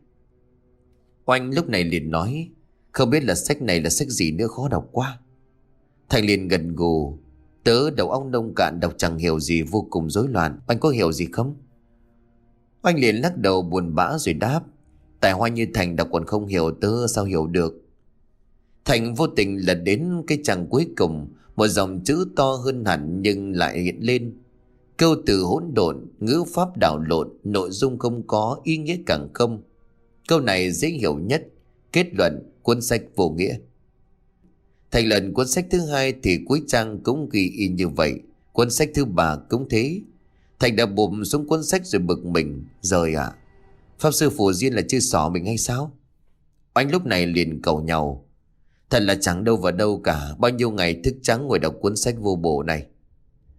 [SPEAKER 1] Oanh lúc này liền nói. Không biết là sách này là sách gì nữa, khó đọc quá. Thành liền gật gù. Tớ đầu óc nông cạn, đọc chẳng hiểu gì, vô cùng rối loạn. Oanh có hiểu gì không? Oanh liền lắc đầu buồn bã rồi đáp. Tài hoa như Thành đọc còn không hiểu, tớ sao hiểu được. Thành vô tình lật đến cái trang cuối cùng, một dòng chữ to hơn hẳn nhưng lại hiện lên. Câu từ hỗn độn, ngữ pháp đảo lộn, nội dung không có, ý nghĩa càng không. Câu này dễ hiểu nhất. Kết luận cuốn sách vô nghĩa. Thành lần cuốn sách thứ 2 thì cuối trang cũng ghi y như vậy. Cuốn sách thứ 3 cũng thế. Thành đã bùm xuống cuốn sách rồi bực mình. Rồi à, Pháp sư Phù Diên là chơi xỏ mình hay sao? Anh lúc này liền cầu nhau. Thật là chẳng đâu vào đâu cả. Bao nhiêu ngày thức trắng ngồi đọc cuốn sách vô bổ này.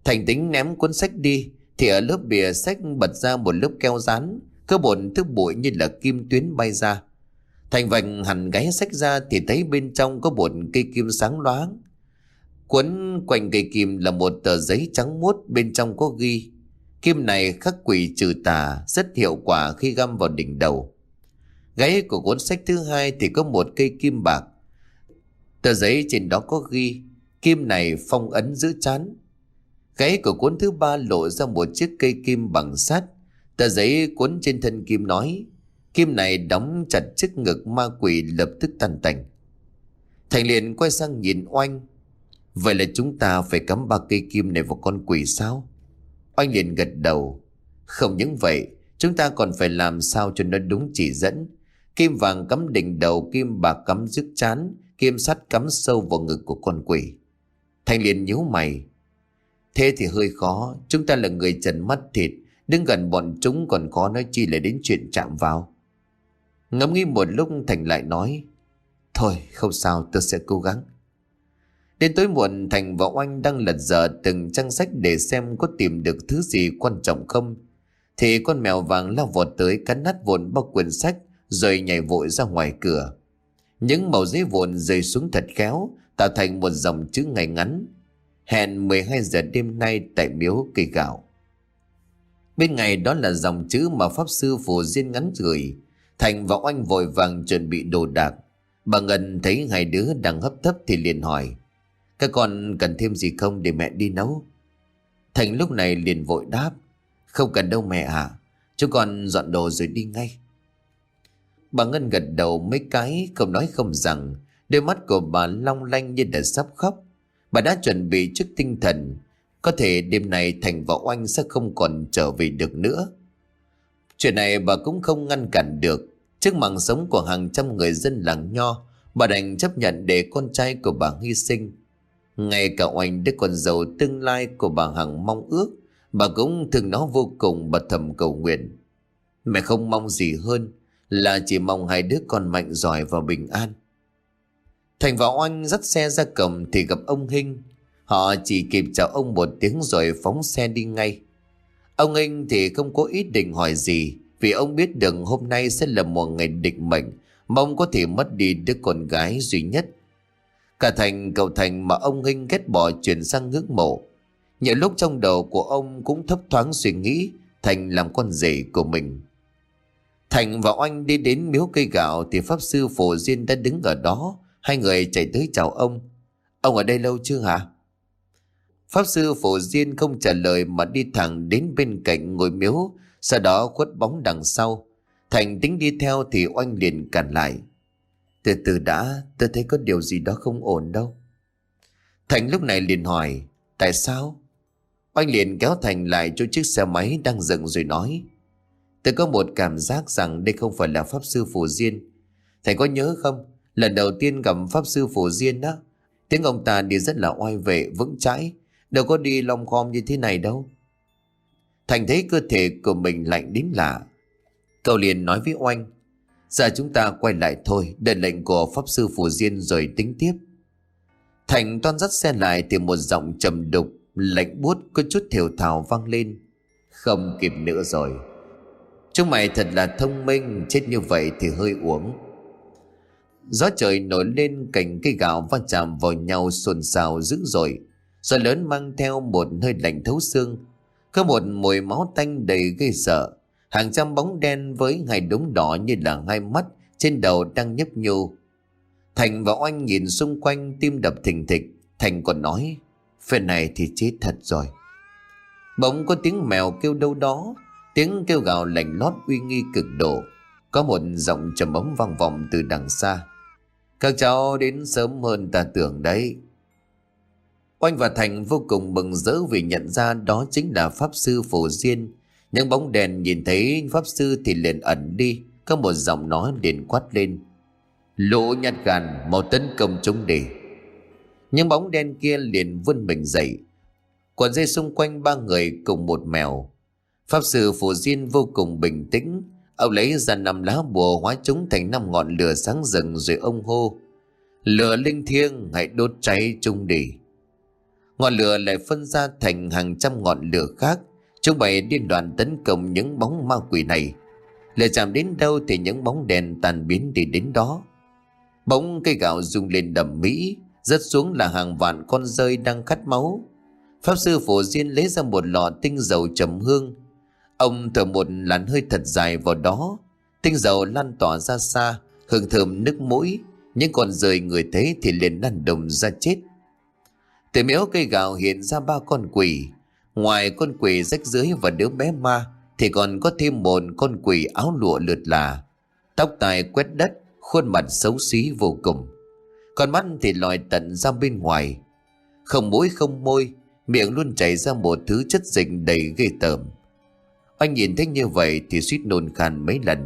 [SPEAKER 1] Thành tính ném cuốn sách đi thì ở lớp bìa sách bật ra một lớp keo dán, có một thứ bụi như là kim tuyến bay ra. Thành vạch hẳn gáy sách ra thì thấy bên trong có một cây kim sáng loáng. Quấn quanh cây kim là một tờ giấy trắng muốt, bên trong có ghi: kim này khắc quỷ trừ tà, rất hiệu quả khi găm vào đỉnh đầu. Gáy của cuốn sách thứ hai thì có một cây kim bạc. Tờ giấy trên đó có ghi: kim này phong ấn giữ trán. Gáy của cuốn thứ ba lộ ra một chiếc cây kim bằng sắt. Tờ giấy cuốn trên thân kim nói: kim này đóng chặt trước ngực ma quỷ lập tức tan tành. Thành liền quay sang nhìn Oanh: vậy là chúng ta phải cắm 3 cây kim này vào con quỷ sao? Oanh liền gật đầu: không những vậy, chúng ta còn phải làm sao cho nó đúng chỉ dẫn. Kim vàng cắm đỉnh đầu, kim bạc cắm trước trán, kim sắt cắm sâu vào ngực của con quỷ. Thành liền nhíu mày: thế thì hơi khó, chúng ta là người trần mắt thịt, đứng gần bọn chúng còn khó nói chi là đến chuyện chạm vào. Ngẫm nghĩ một lúc, Thành lại nói: thôi không sao, tôi sẽ cố gắng. Đến tối muộn, Thành và Oanh đang lật dở từng trang sách để xem có tìm được thứ gì quan trọng không, thì con mèo vàng lao vọt tới cắn nát vụn bao quyển sách rồi nhảy vội ra ngoài cửa. Những mẩu giấy vụn rơi xuống thật khéo, tạo thành một dòng chữ ngay ngắn: hẹn 12 giờ đêm nay tại miếu cây gạo. Bên ngày đó là dòng chữ mà pháp sư Phù Diên ngắn gửi. Thành và Oanh vội vàng chuẩn bị đồ đạc. Bà Ngân thấy hai đứa đang hấp tấp thì liền hỏi: các con cần thêm gì không để mẹ đi nấu? Thành lúc này liền vội đáp: không cần đâu mẹ ạ, chúng con dọn đồ rồi đi ngay. Bà Ngân gật đầu mấy cái, không nói không rằng. Đôi mắt của bà long lanh như đã sắp khóc. Bà đã chuẩn bị trước tinh thần, có thể đêm nay Thành và Oanh sẽ không còn trở về được nữa. Chuyện này bà cũng không ngăn cản được. Trước mạng sống của hàng trăm người dân làng Nho, bà đành chấp nhận để con trai của bà hy sinh. Ngay cả Oanh, đứa con dâu tương lai của bà Hằng mong ước, bà cũng thương nó vô cùng. Bà thầm cầu nguyện: mẹ không mong gì hơn là chỉ mong hai đứa con mạnh giỏi và bình an. Thành và Oanh dắt xe ra cổng thì gặp ông Hinh. Họ chỉ kịp chào ông một tiếng rồi phóng xe đi ngay. Ông Hinh thì không có ý định hỏi gì, vì ông biết được hôm nay sẽ là một ngày định mệnh, mong có thể mất đi đứa con gái duy nhất. Cả Thành, cậu Thành mà ông Hinh ghét bỏ chuyển sang ngưỡng mộ. Nhiều lúc trong đầu của ông cũng thấp thoáng suy nghĩ Thành làm con rể của mình. Thành và Oanh đi đến miếu cây gạo thì pháp sư Phù Diên đã đứng ở đó. Hai người chạy tới chào ông: ông ở đây lâu chưa hả? Pháp sư Phù Diên không trả lời mà đi thẳng đến bên cạnh ngôi miếu, sau đó khuất bóng đằng sau. Thành tính đi theo thì Oanh liền cản lại: từ từ đã, tôi thấy có điều gì đó không ổn đâu. Thành lúc này liền hỏi: tại sao? Oanh liền kéo Thành lại chỗ chiếc xe máy đang dừng rồi nói: tôi có một cảm giác rằng đây không phải là pháp sư Phù Diên. Thầy có nhớ không, lần đầu tiên gặp pháp sư Phù Diên đó, tiếng ông ta đi rất là oai vệ vững chãi, đâu có đi lom khom như thế này đâu. Thành thấy cơ thể của mình lạnh đến lạ. Cậu liền nói với Oanh: giờ chúng ta quay lại thôi, đợi lệnh của pháp sư Phù Diên rồi tính tiếp. Thành toan dắt xe lại thì một giọng trầm đục lạnh buốt có chút thều thào vang lên: không kịp nữa rồi. Chúng mày thật là thông minh, chết như vậy thì hơi uổng. Gió trời nổi lên, cành cây gạo va chạm vào nhau xôn xao dữ dội. Gió lớn mang theo một hơi lạnh thấu xương, có một mùi máu tanh đầy ghê sợ. Hàng trăm bóng đen với hai đốm đỏ như là hai mắt trên đầu đang nhấp nhô. Thành và Oanh nhìn xung quanh, tim đập thình thịch. Thành còn nói: phen này thì chết thật rồi. Bỗng có tiếng mèo kêu đâu đó, tiếng kêu gào lạnh lót uy nghi cực độ. Có một giọng trầm ấm vang vọng từ đằng xa: các cháu đến sớm hơn ta tưởng đấy. Oanh và Thành vô cùng mừng rỡ vì nhận ra đó chính là pháp sư Phù Diên. Những bóng đèn nhìn thấy pháp sư thì liền ẩn đi. Có một giọng nói liền quát lên: lũ nhát gan, mau tấn công chúng đi. Những bóng đen kia liền vươn mình dậy, cuộn dây xung quanh ba người cùng một mèo. Pháp sư Phù Diên vô cùng bình tĩnh. Ông lấy ra 5 lá bùa hóa chúng thành 5 ngọn lửa sáng rừng rồi ông hô: lửa linh thiêng, hãy đốt cháy chúng đi. Ngọn lửa lại phân ra thành hàng trăm ngọn lửa khác, chúng bày điên đoàn tấn công những bóng ma quỷ này. Lửa chạm đến đâu thì những bóng đèn tan biến đi đến đó. Bỗng cây gạo rung lên đầm mỹ, rớt xuống là hàng vạn con dơi đang khát máu. Pháp sư Phổ Diên lấy ra một lọ tinh dầu trầm hương. Ông thở một làn hơi thật dài vào đó, tinh dầu lan tỏa ra xa, hương thơm nức mũi. Những con dơi người thấy thì liền lăn đùng ra chết. Từ miếu cây gạo hiện ra 3 con quỷ. Ngoài con quỷ rách rưới và đứa bé ma thì còn có thêm một con quỷ áo lụa lượt là, tóc tai quét đất, khuôn mặt xấu xí vô cùng. Con mắt thì lòi tận ra bên ngoài, không mũi không môi, miệng luôn chảy ra một thứ chất dịch đầy ghê tởm. Anh nhìn thấy như vậy thì suýt nôn khan mấy lần.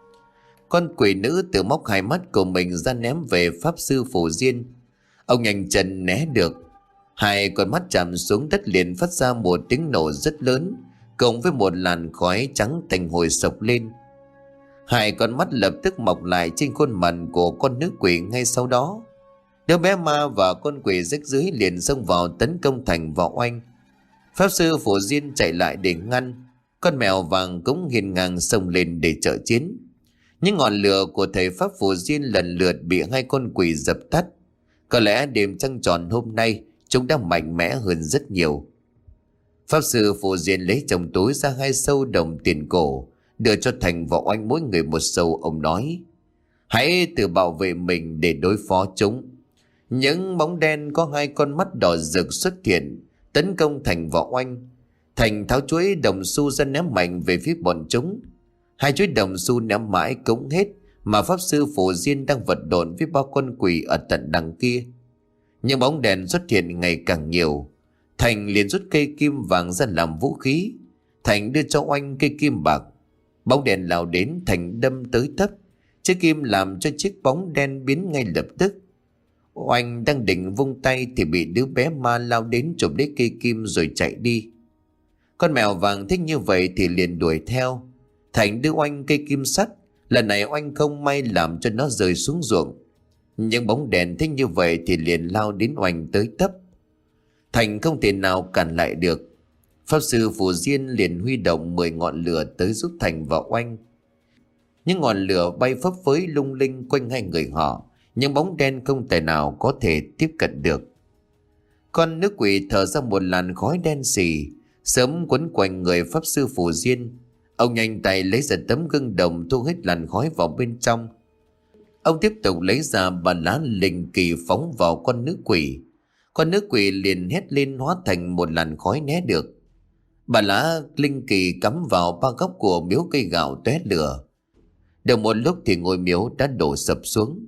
[SPEAKER 1] Con quỷ nữ tự móc hai mắt của mình ra ném về Pháp sư Phổ Diên. Ông nhanh chân né được. Hai con mắt chạm xuống đất liền phát ra một tiếng nổ rất lớn, cộng với một làn khói trắng thành hồi sộc lên. Hai con mắt lập tức mọc lại trên khuôn mặt của con nữ quỷ ngay sau đó. Đứa bé ma và con quỷ rách rưới liền xông vào tấn công Thành và Oanh. Pháp sư Phổ Diên chạy lại để ngăn. Con mèo vàng cũng hiên ngang xông lên để trợ chiến. Những ngọn lửa của thầy Pháp Phổ Diên lần lượt bị hai con quỷ dập tắt. Có lẽ đêm trăng tròn hôm nay chúng đã mạnh mẽ hơn rất nhiều. Pháp sư Phổ Diên lấy trong túi ra 2 sâu đồng tiền cổ, đưa cho Thành và Oanh mỗi người một sâu. Ông nói: hãy tự bảo vệ mình để đối phó chúng. Những bóng đen có 2 con mắt đỏ rực xuất hiện, tấn công Thành và Oanh. Thành tháo chuỗi đồng xu ra ném mạnh về phía bọn chúng. 2 chuỗi đồng xu ném mãi cũng hết, mà Pháp sư Phổ Diên đang vật lộn với 3 con quỷ ở tận đằng kia. Những bóng đèn xuất hiện ngày càng nhiều. Thành liền rút cây kim vàng ra làm vũ khí. Thành đưa cho Oanh cây kim bạc. Bóng đèn lao đến, Thành đâm tới tấp. Chiếc kim làm cho chiếc bóng đen biến ngay lập tức. Oanh đang định vung tay thì bị đứa bé ma lao đến chụp lấy cây kim rồi chạy đi. Con mèo vàng thích như vậy thì liền đuổi theo. Thành đưa Oanh cây kim sắt. Lần này Oanh không may làm cho nó rơi xuống ruộng. Những bóng đèn thích như vậy thì liền lao đến Oanh tới tấp. Thành không thể nào cản lại được. Pháp sư Phổ Diên liền huy động 10 ngọn lửa tới giúp Thành và Oanh. Những ngọn lửa bay phấp phới lung linh quanh hai người họ, nhưng bóng đen không thể nào có thể tiếp cận được. Con nữ quỷ thở ra một làn khói đen xì, sớm quấn quanh người Pháp sư Phổ Diên. Ông nhanh tay lấy ra tấm gương đồng thu hết làn khói vào bên trong. Ông tiếp tục lấy ra 3 lá linh kỳ phóng vào con nữ quỷ. Con nữ quỷ liền hét lên hóa thành một làn khói né được. 3 lá linh kỳ cắm vào 3 góc của miếu cây gạo tóe lửa. Được một lúc thì ngôi miếu đã đổ sập xuống.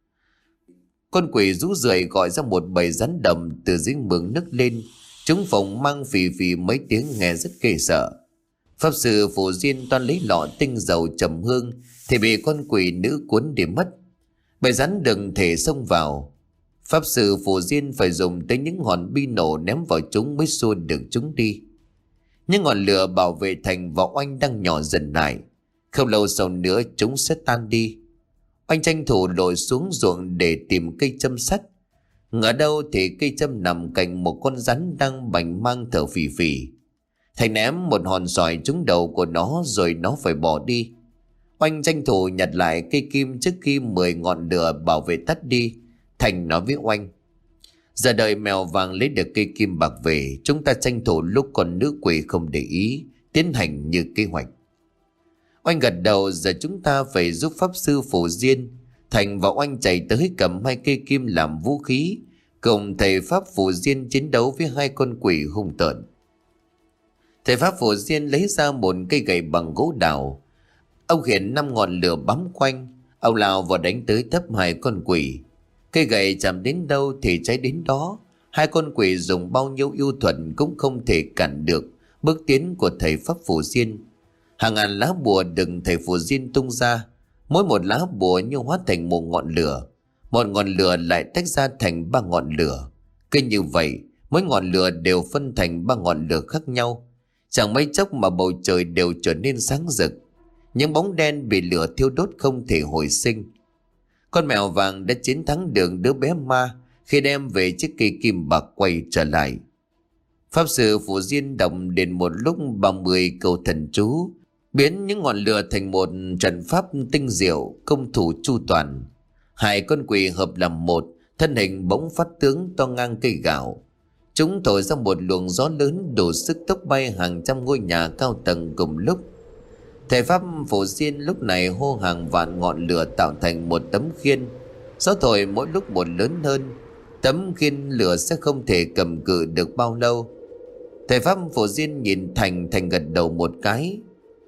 [SPEAKER 1] Con quỷ rú rượi gọi ra một bầy rắn đầm từ dưới mương nức lên. Chúng phồng mang phì phì mấy tiếng nghe rất ghê sợ. Pháp sư Phổ Diên toan lấy lọ tinh dầu trầm hương thì bị con quỷ nữ cuốn đi mất. Bầy rắn đừng thể xông vào. Pháp sư Phổ Diên phải dùng tới những hòn bi nổ ném vào chúng mới xua được chúng đi. Những ngọn lửa bảo vệ Thành và Oanh đang nhỏ dần lại. Không lâu sau nữa chúng sẽ tan đi. Oanh tranh thủ lội xuống ruộng để tìm cây châm sắt. Ngờ đâu thì cây châm nằm cạnh một con rắn đang bành mang thở phì phì. Thành ném một hòn sỏi trúng đầu của nó rồi nó phải bỏ đi. Oanh tranh thủ nhặt lại cây kim trước khi 10 ngọn lửa bảo vệ tắt đi. Thành nói với Oanh: giờ đợi mèo vàng lấy được cây kim bạc về, chúng ta tranh thủ lúc con nữ quỷ không để ý, tiến hành như kế hoạch. Oanh gật đầu. Giờ chúng ta phải giúp Pháp sư Phổ Diên. Thành và Oanh chạy tới cầm 2 cây kim làm vũ khí, cùng thầy Pháp Phổ Diên chiến đấu với 2 con quỷ hung tợn. Thầy Pháp Phổ Diên lấy ra một cây gậy bằng gỗ đào. Ông hiện 5 ngọn lửa bám quanh. Ông lao vào đánh tới tấp 2 con quỷ. Cây gậy chạm đến đâu thì cháy đến đó. 2 con quỷ dùng bao nhiêu yêu thuật cũng không thể cản được bước tiến của thầy Pháp Phổ Diên. Hàng ngàn lá bùa đừng thầy Phổ Diên tung ra. Mỗi một lá bùa như hóa thành một ngọn lửa. Một ngọn lửa lại tách ra thành 3 ngọn lửa. Cứ như vậy, mỗi ngọn lửa đều phân thành 3 ngọn lửa khác nhau. Chẳng mấy chốc mà bầu trời đều trở nên sáng rực. Những bóng đen bị lửa thiêu đốt không thể hồi sinh. Con mèo vàng đã chiến thắng được đứa bé ma khi đem về chiếc cây kim bạc quay trở lại. Pháp sư Phổ Diên đọc đến một lúc 30 câu thần chú, biến những ngọn lửa thành một trận pháp tinh diệu, công thủ chu toàn. Hai con quỷ hợp làm một, thân hình bỗng phát tướng to ngang cây gạo. Chúng thổi ra một luồng gió lớn đủ sức tốc bay hàng trăm ngôi nhà cao tầng cùng lúc. Thầy Pháp Phổ Diên lúc này hô hàng vạn ngọn lửa tạo thành một tấm khiên. Gió thổi mỗi lúc một lớn hơn, tấm khiên lửa sẽ không thể cầm cự được bao lâu. Thầy Pháp Phổ Diên nhìn Thành gật đầu một cái.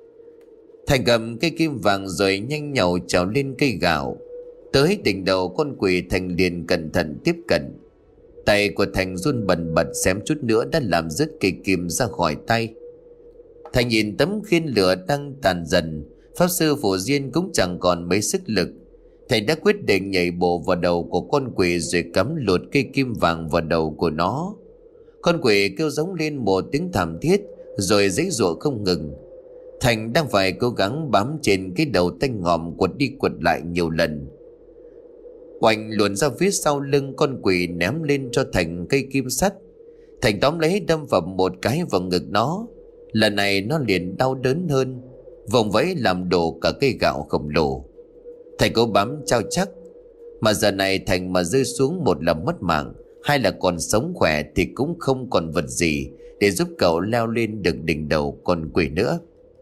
[SPEAKER 1] Thành cầm cây kim vàng rồi nhanh nhảu trèo lên cây gạo. Tới đỉnh đầu con quỷ, Thành liền cẩn thận tiếp cận. Tay của Thành run bần bật, xém chút nữa đã làm rớt cây kim ra khỏi tay. Thành nhìn tấm khiên lửa đang tàn dần, Pháp sư Phổ Diên cũng chẳng còn mấy sức lực. Thầy đã quyết định nhảy bộ vào đầu của con quỷ rồi cắm lột cây kim vàng vào đầu của nó. Con quỷ kêu giống lên một tiếng thảm thiết rồi giãy giụa không ngừng. Thành đang phải cố gắng bám trên cái đầu tanh ngòm, quật đi quật lại nhiều lần. Oanh luồn ra phía sau lưng con quỷ, ném lên cho Thành cây kim sắt. Thành tóm lấy đâm vào một cái vào ngực nó. Lần này nó liền đau đớn hơn, vòng vẫy làm đổ cả cây gạo khổng lồ. Thành cố bám trao chắc, mà giờ này Thành mà rơi xuống, một là mất mạng, hai là còn sống khỏe thì cũng không còn vật gì để giúp cậu leo lên được đỉnh đầu con quỷ nữa.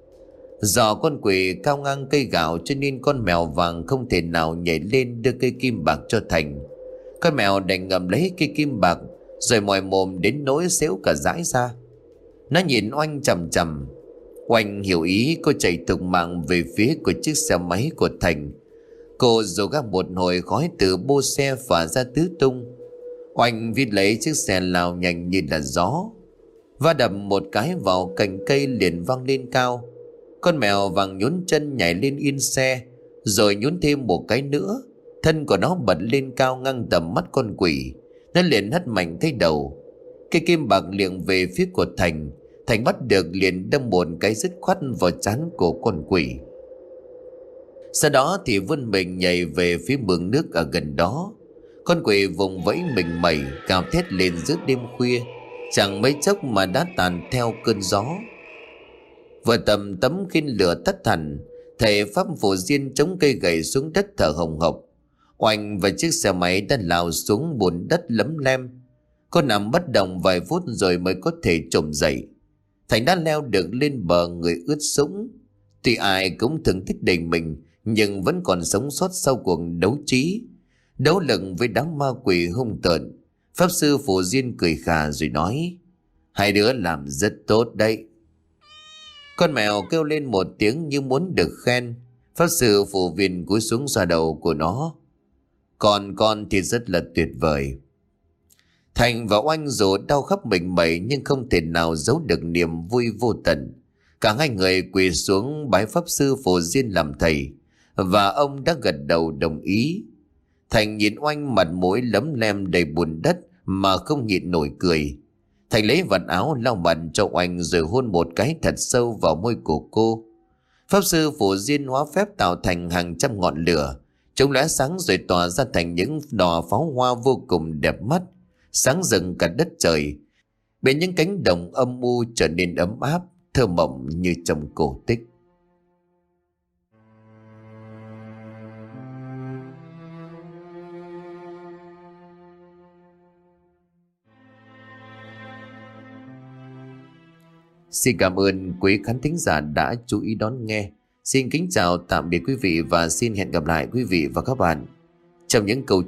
[SPEAKER 1] Do con quỷ cao ngang cây gạo cho nên con mèo vàng không thể nào nhảy lên đưa cây kim bạc cho Thành. Con mèo đành ngậm lấy cây kim bạc rồi mòi mồm đến nỗi xéo cả dãi ra. Nó nhìn Oanh chằm chằm. Oanh hiểu ý, cô chạy thục mạng về phía của chiếc xe máy của Thành. Cô rồ ga một hồi, khói từ bô xe phả ra tứ tung. Oanh vít lấy chiếc xe lao nhanh như là gió, va đập một cái vào cành cây liền văng lên cao. Con mèo vàng nhún chân nhảy lên yên xe, rồi nhún thêm một cái nữa. Thân của nó bật lên cao ngang tầm mắt con quỷ. Nó liền hất mạnh cái đầu. Cây kim bạc liệng về phía của Thành. Thành bắt được liền đâm một cái dứt khoát vào trán của con quỷ. Sau đó thì vươn mình nhảy về phía mương nước ở gần đó. Con quỷ vùng vẫy mình mẩy, gào thét lên giữa đêm khuya, chẳng mấy chốc mà đã tàn theo cơn gió. Vừa tầm tấm khiên lửa tắt hẳn, thầy Pháp Phổ Diên chống cây gậy xuống đất thở hồng hộc. Oanh và chiếc xe máy đã lao xuống bùn đất lấm lem. Cô nằm bất động vài phút rồi mới có thể trồm dậy. Thành đã leo được lên bờ, người ướt sũng. Tuy ai cũng thường thích đẩy mình, nhưng vẫn còn sống sót sau cuộc đấu trí, đấu lực với đám ma quỷ hung tợn. Pháp sư Phổ Diên cười khà rồi nói: hai đứa làm rất tốt đấy. Con mèo kêu lên một tiếng như muốn được khen. Pháp sư Phổ Viên cúi xuống xoa đầu của nó: còn con thì rất là tuyệt vời. Thành và Oanh dù đau khắp mình mẩy nhưng không thể nào giấu được niềm vui vô tận. Cả hai người quỳ xuống bái Pháp sư Phổ Diên làm thầy, và ông đã gật đầu đồng ý. Thành nhìn Oanh mặt mũi lấm lem đầy bùn đất mà không nhịn nổi cười. Thành lấy vạt áo lau mặt cho Oanh rồi hôn một cái thật sâu vào môi của cô. Pháp sư Phổ Diên hóa phép tạo thành hàng trăm ngọn lửa. Chúng lóe sáng rồi tỏa ra thành những đò pháo hoa vô cùng đẹp mắt, sáng rừng cả đất trời. Bên những cánh đồng âm u trở nên ấm áp, thơ mộng như trong cổ tích. Xin cảm ơn quý khán thính giả đã chú ý đón nghe. Xin kính chào tạm biệt quý vị và xin hẹn gặp lại quý vị và các bạn trong những câu